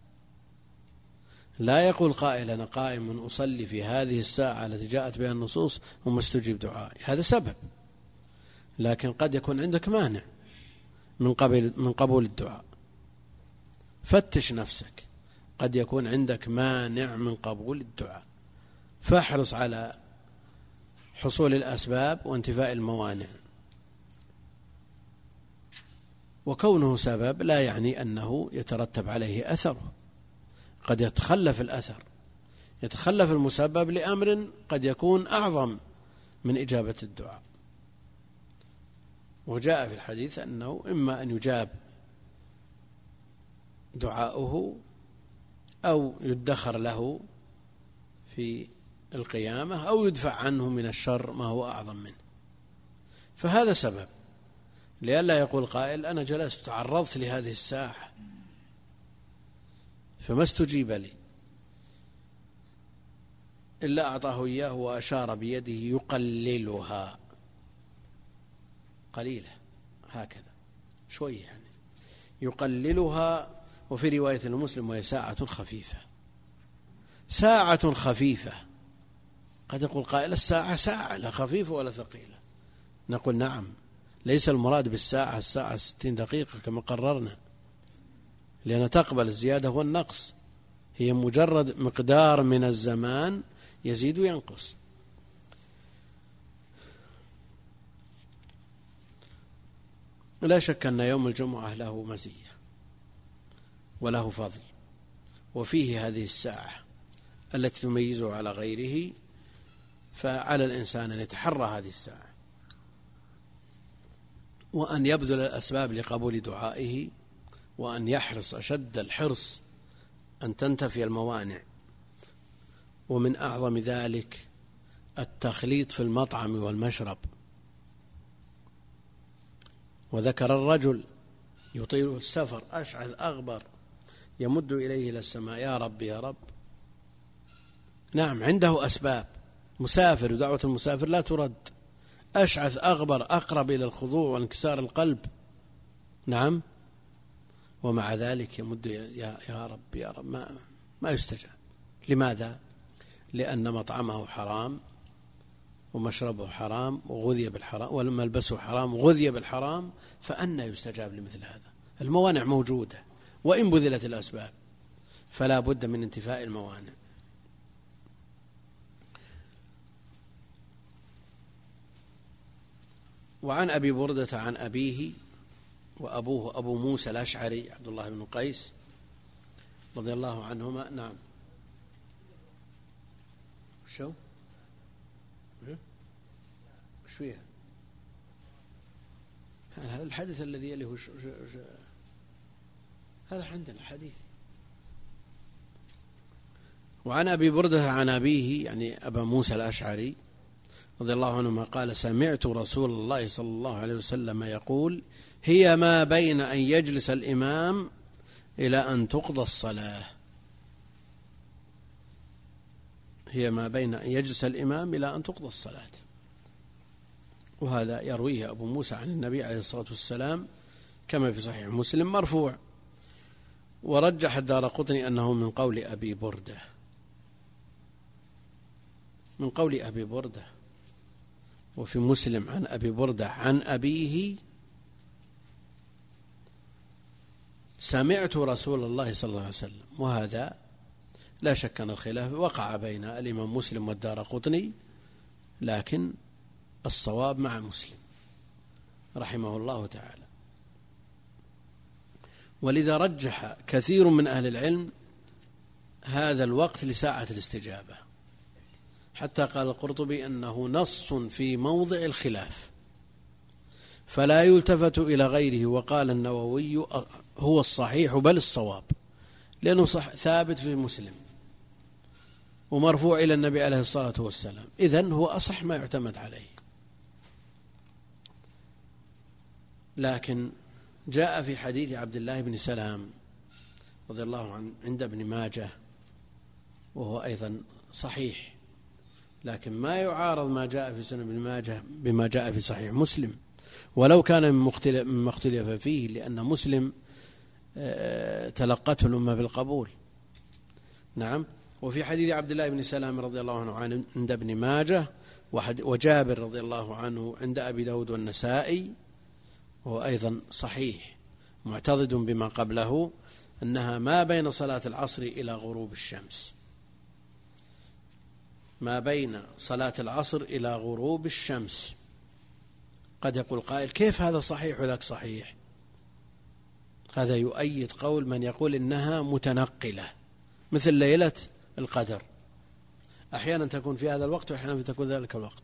لا يقول قائل أنا قائم أصلي في هذه الساعة التي جاءت بها النصوص ومستجيب دعائي، هذا سبب، لكن قد يكون عندك مانع من قبل من قبول الدعاء. فتش نفسك، قد يكون عندك مانع من قبول الدعاء، فاحرص على حصول الأسباب وانتفاء الموانع. وكونه سبب لا يعني أنه يترتب عليه أثره، قد يتخلف الأثر، يتخلف المسبب لأمر قد يكون أعظم من إجابة الدعاء. وجاء في الحديث أنه إما أن يجاب دعاؤه أو يدخر له في القيامة أو يدفع عنه من الشر ما هو أعظم منه. فهذا سبب لئلا يقول قائل أنا جلست تعرضت لهذه الساعة فما استجيب لي، إلا أعطاه إياه وأشار بيده يقللها قليلة هكذا شوية يعني يقللها. وفي رواية المسلم وهي ساعة خفيفة، ساعة خفيفة. قد يقول قائل الساعة ساعة لا خفيفة ولا ثقيلة، نقول نعم، ليس المراد بالساعة الساعة ستين دقيقة كما قررنا، لأن تقبل الزيادة والنقص، هي مجرد مقدار من الزمان يزيد وينقص. لا شك أن يوم الجمعة له مزية وله فضل، وفيه هذه الساعة التي تميزه على غيره، فعلى الإنسان أن يتحرى هذه الساعة وأن يبذل الأسباب لقبول دعائه، وأن يحرص أشد الحرص أن تنتفي الموانع. ومن أعظم ذلك التخليط في المطعم والمشرب. وذكر الرجل يطيل السفر أشعث أغبر يمد إليه إلى السماء يا رب يا رب. نعم عنده أسباب، مسافر ودعوة المسافر لا ترد، أشعث أغبر أقرب إلى الخضوع وانكسار القلب. نعم، ومع ذلك يمد يا, يا رب يا رب ما, ما يستجاب. لماذا؟ لأن مطعمه حرام ومشربه حرام وغذي بالحرام وملبسه حرام وغذي بالحرام، فأنى يستجاب لمثل هذا؟ الموانع موجودة وإن بذلت الأسباب، فلا بد من انتفاء الموانع. وعن أبي بردة عن أبيه، وأبوه أبو موسى الأشعري عبد الله بن قيس رضي الله عنهما. نعم. شو وش فيها؟ هذا الحديث الذي يليه هذا عندنا الحديث. وعن أبي بردة عن أبيه يعني أبا موسى الأشعري رضي الله عنهما قال سمعت رسول الله صلى الله عليه وسلم يقول هي ما بين أن يجلس الإمام إلى أن تقضى الصلاة. هي ما بين أن يجلس الإمام إلى أن تقضى الصلاة. وهذا يرويه أبو موسى عن النبي عليه الصلاة والسلام كما في صحيح مسلم مرفوع. ورجح الدارقطني أنه من قول أبي بردة، من قول أبي بردة. وفي مسلم عن أبي بردة عن أبيه سمعت رسول الله صلى الله عليه وسلم. وهذا لا شك أن الخلاف وقع بين الإمام مسلم والدارقطني، لكن الصواب مع مسلم رحمه الله تعالى. ولذا رجح كثير من أهل العلم هذا الوقت لساعة الاستجابة، حتى قال القرطبي أنه نص في موضع الخلاف فلا يلتفت إلى غيره. وقال النووي هو الصحيح بل الصواب، لأنه صح ثابت في مسلم ومرفوع إلى النبي عليه الصلاة والسلام، إذن هو أصح ما يعتمد عليه. لكن جاء في حديث عبد الله بن سلام رضي الله عنه عند ابن ماجه وهو أيضا صحيح، لكن ما يعارض ما جاء في سنن ابن ماجه بما جاء في صحيح مسلم، ولو كان مما اختلف فيه، لأن مسلم تلقته الأمة بالقبول. نعم. وفي حديث عبد الله بن سلام رضي الله عنه عند ابن ماجه، وجابر رضي الله عنه عند أبي داود والنسائي، وهو أيضا صحيح معتضد بما قبله، أنها ما بين صلاة العصر إلى غروب الشمس، ما بين صلاة العصر إلى غروب الشمس. قد يقول قائل كيف هذا صحيح وذاك صحيح؟ هذا يؤيد قول من يقول إنها متنقلة مثل ليلة القدر، أحيانا تكون في هذا الوقت وأحيانا تكون ذلك الوقت.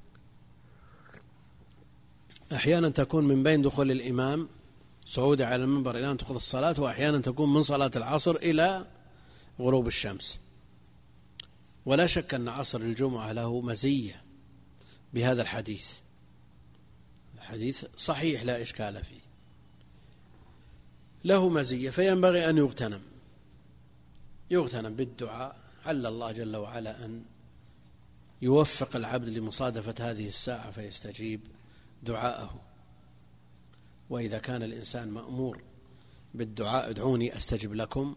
أحيانا تكون من بين دخول الإمام صعوده على المنبر إلى أن تقضى الصلاة، وأحيانا تكون من صلاة العصر إلى غروب الشمس. ولا شك أن عصر الجمعة له مزية بهذا الحديث. الحديث صحيح لا إشكال فيه، له مزية، فينبغي أن يغتنم يغتنم بالدعاء، عل الله جل وعلا أن يوفق العبد لمصادفة هذه الساعة فيستجيب دعاءه. وإذا كان الإنسان مأمور بالدعاء ادعوني أستجب لكم،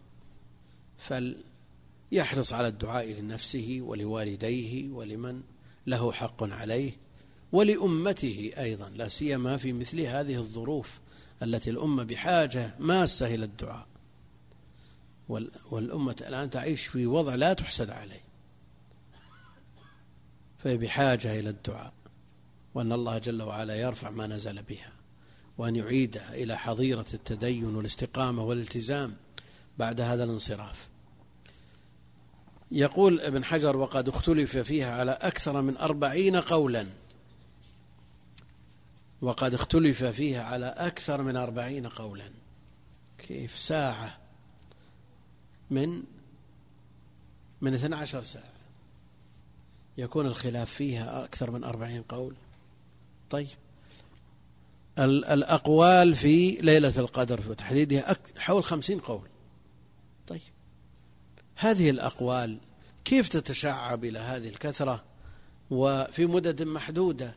فليحرص على الدعاء لنفسه ولوالديه ولمن له حق عليه ولأمته أيضا، لا سيما في مثل هذه الظروف التي الأمة بحاجة ماسة إلى الدعاء. والأمة الآن تعيش في وضع لا تحسد عليه، فهي بحاجة إلى الدعاء، وأن الله جل وعلا يرفع ما نزل بها، وأن يعيدها إلى حظيرة التدين والاستقامة والالتزام بعد هذا الانصراف. يقول ابن حجر: وقد اختلف فيها على أكثر من أربعين قولا. وقد اختلف فيها على أكثر من أربعين قولا. كيف ساعة من من اثنى عشر ساعة يكون الخلاف فيها أكثر من أربعين قول؟ طيب، الأقوال في ليلة القدر وتحديدها حول خمسين قول. طيب، هذه الأقوال كيف تتشعب إلى هذه الكثرة وفي مدد محدودة؟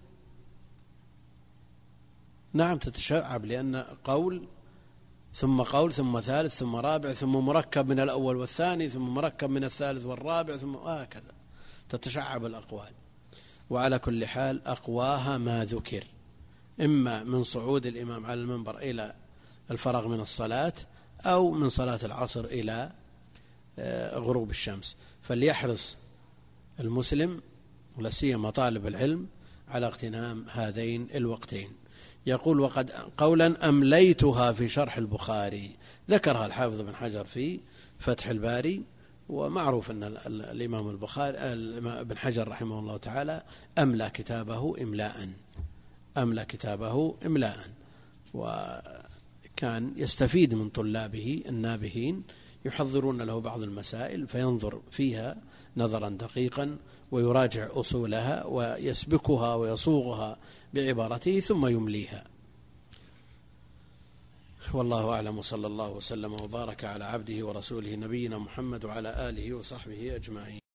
نعم تتشعب، لأن قول ثم قول ثم ثالث ثم رابع ثم مركب من الأول والثاني ثم مركب من الثالث والرابع ثم هكذا تتشعب الأقوال. وعلى كل حال أقواها ما ذكر، إما من صعود الإمام على المنبر إلى الفراغ من الصلاة، أو من صلاة العصر إلى غروب الشمس. فليحرص المسلم ولا سيما طالب العلم على اغتنام هذين الوقتين. يقول: وقد قولا أمليتها في شرح البخاري، ذكرها الحافظ بن حجر في فتح الباري، ومعروف أن الإمام البخاري ابن حجر رحمه الله تعالى أملى كتابه إملاء أملى كتابه إملاء وكان يستفيد من طلابه النابهين يحضرون له بعض المسائل فينظر فيها نظرا دقيقا ويراجع أصولها ويسبكها ويصوغها بعبارته ثم يمليها. والله أعلم، وصلى الله وسلم وبارك على عبده ورسوله نبينا محمد وعلى آله وصحبه أجمعين.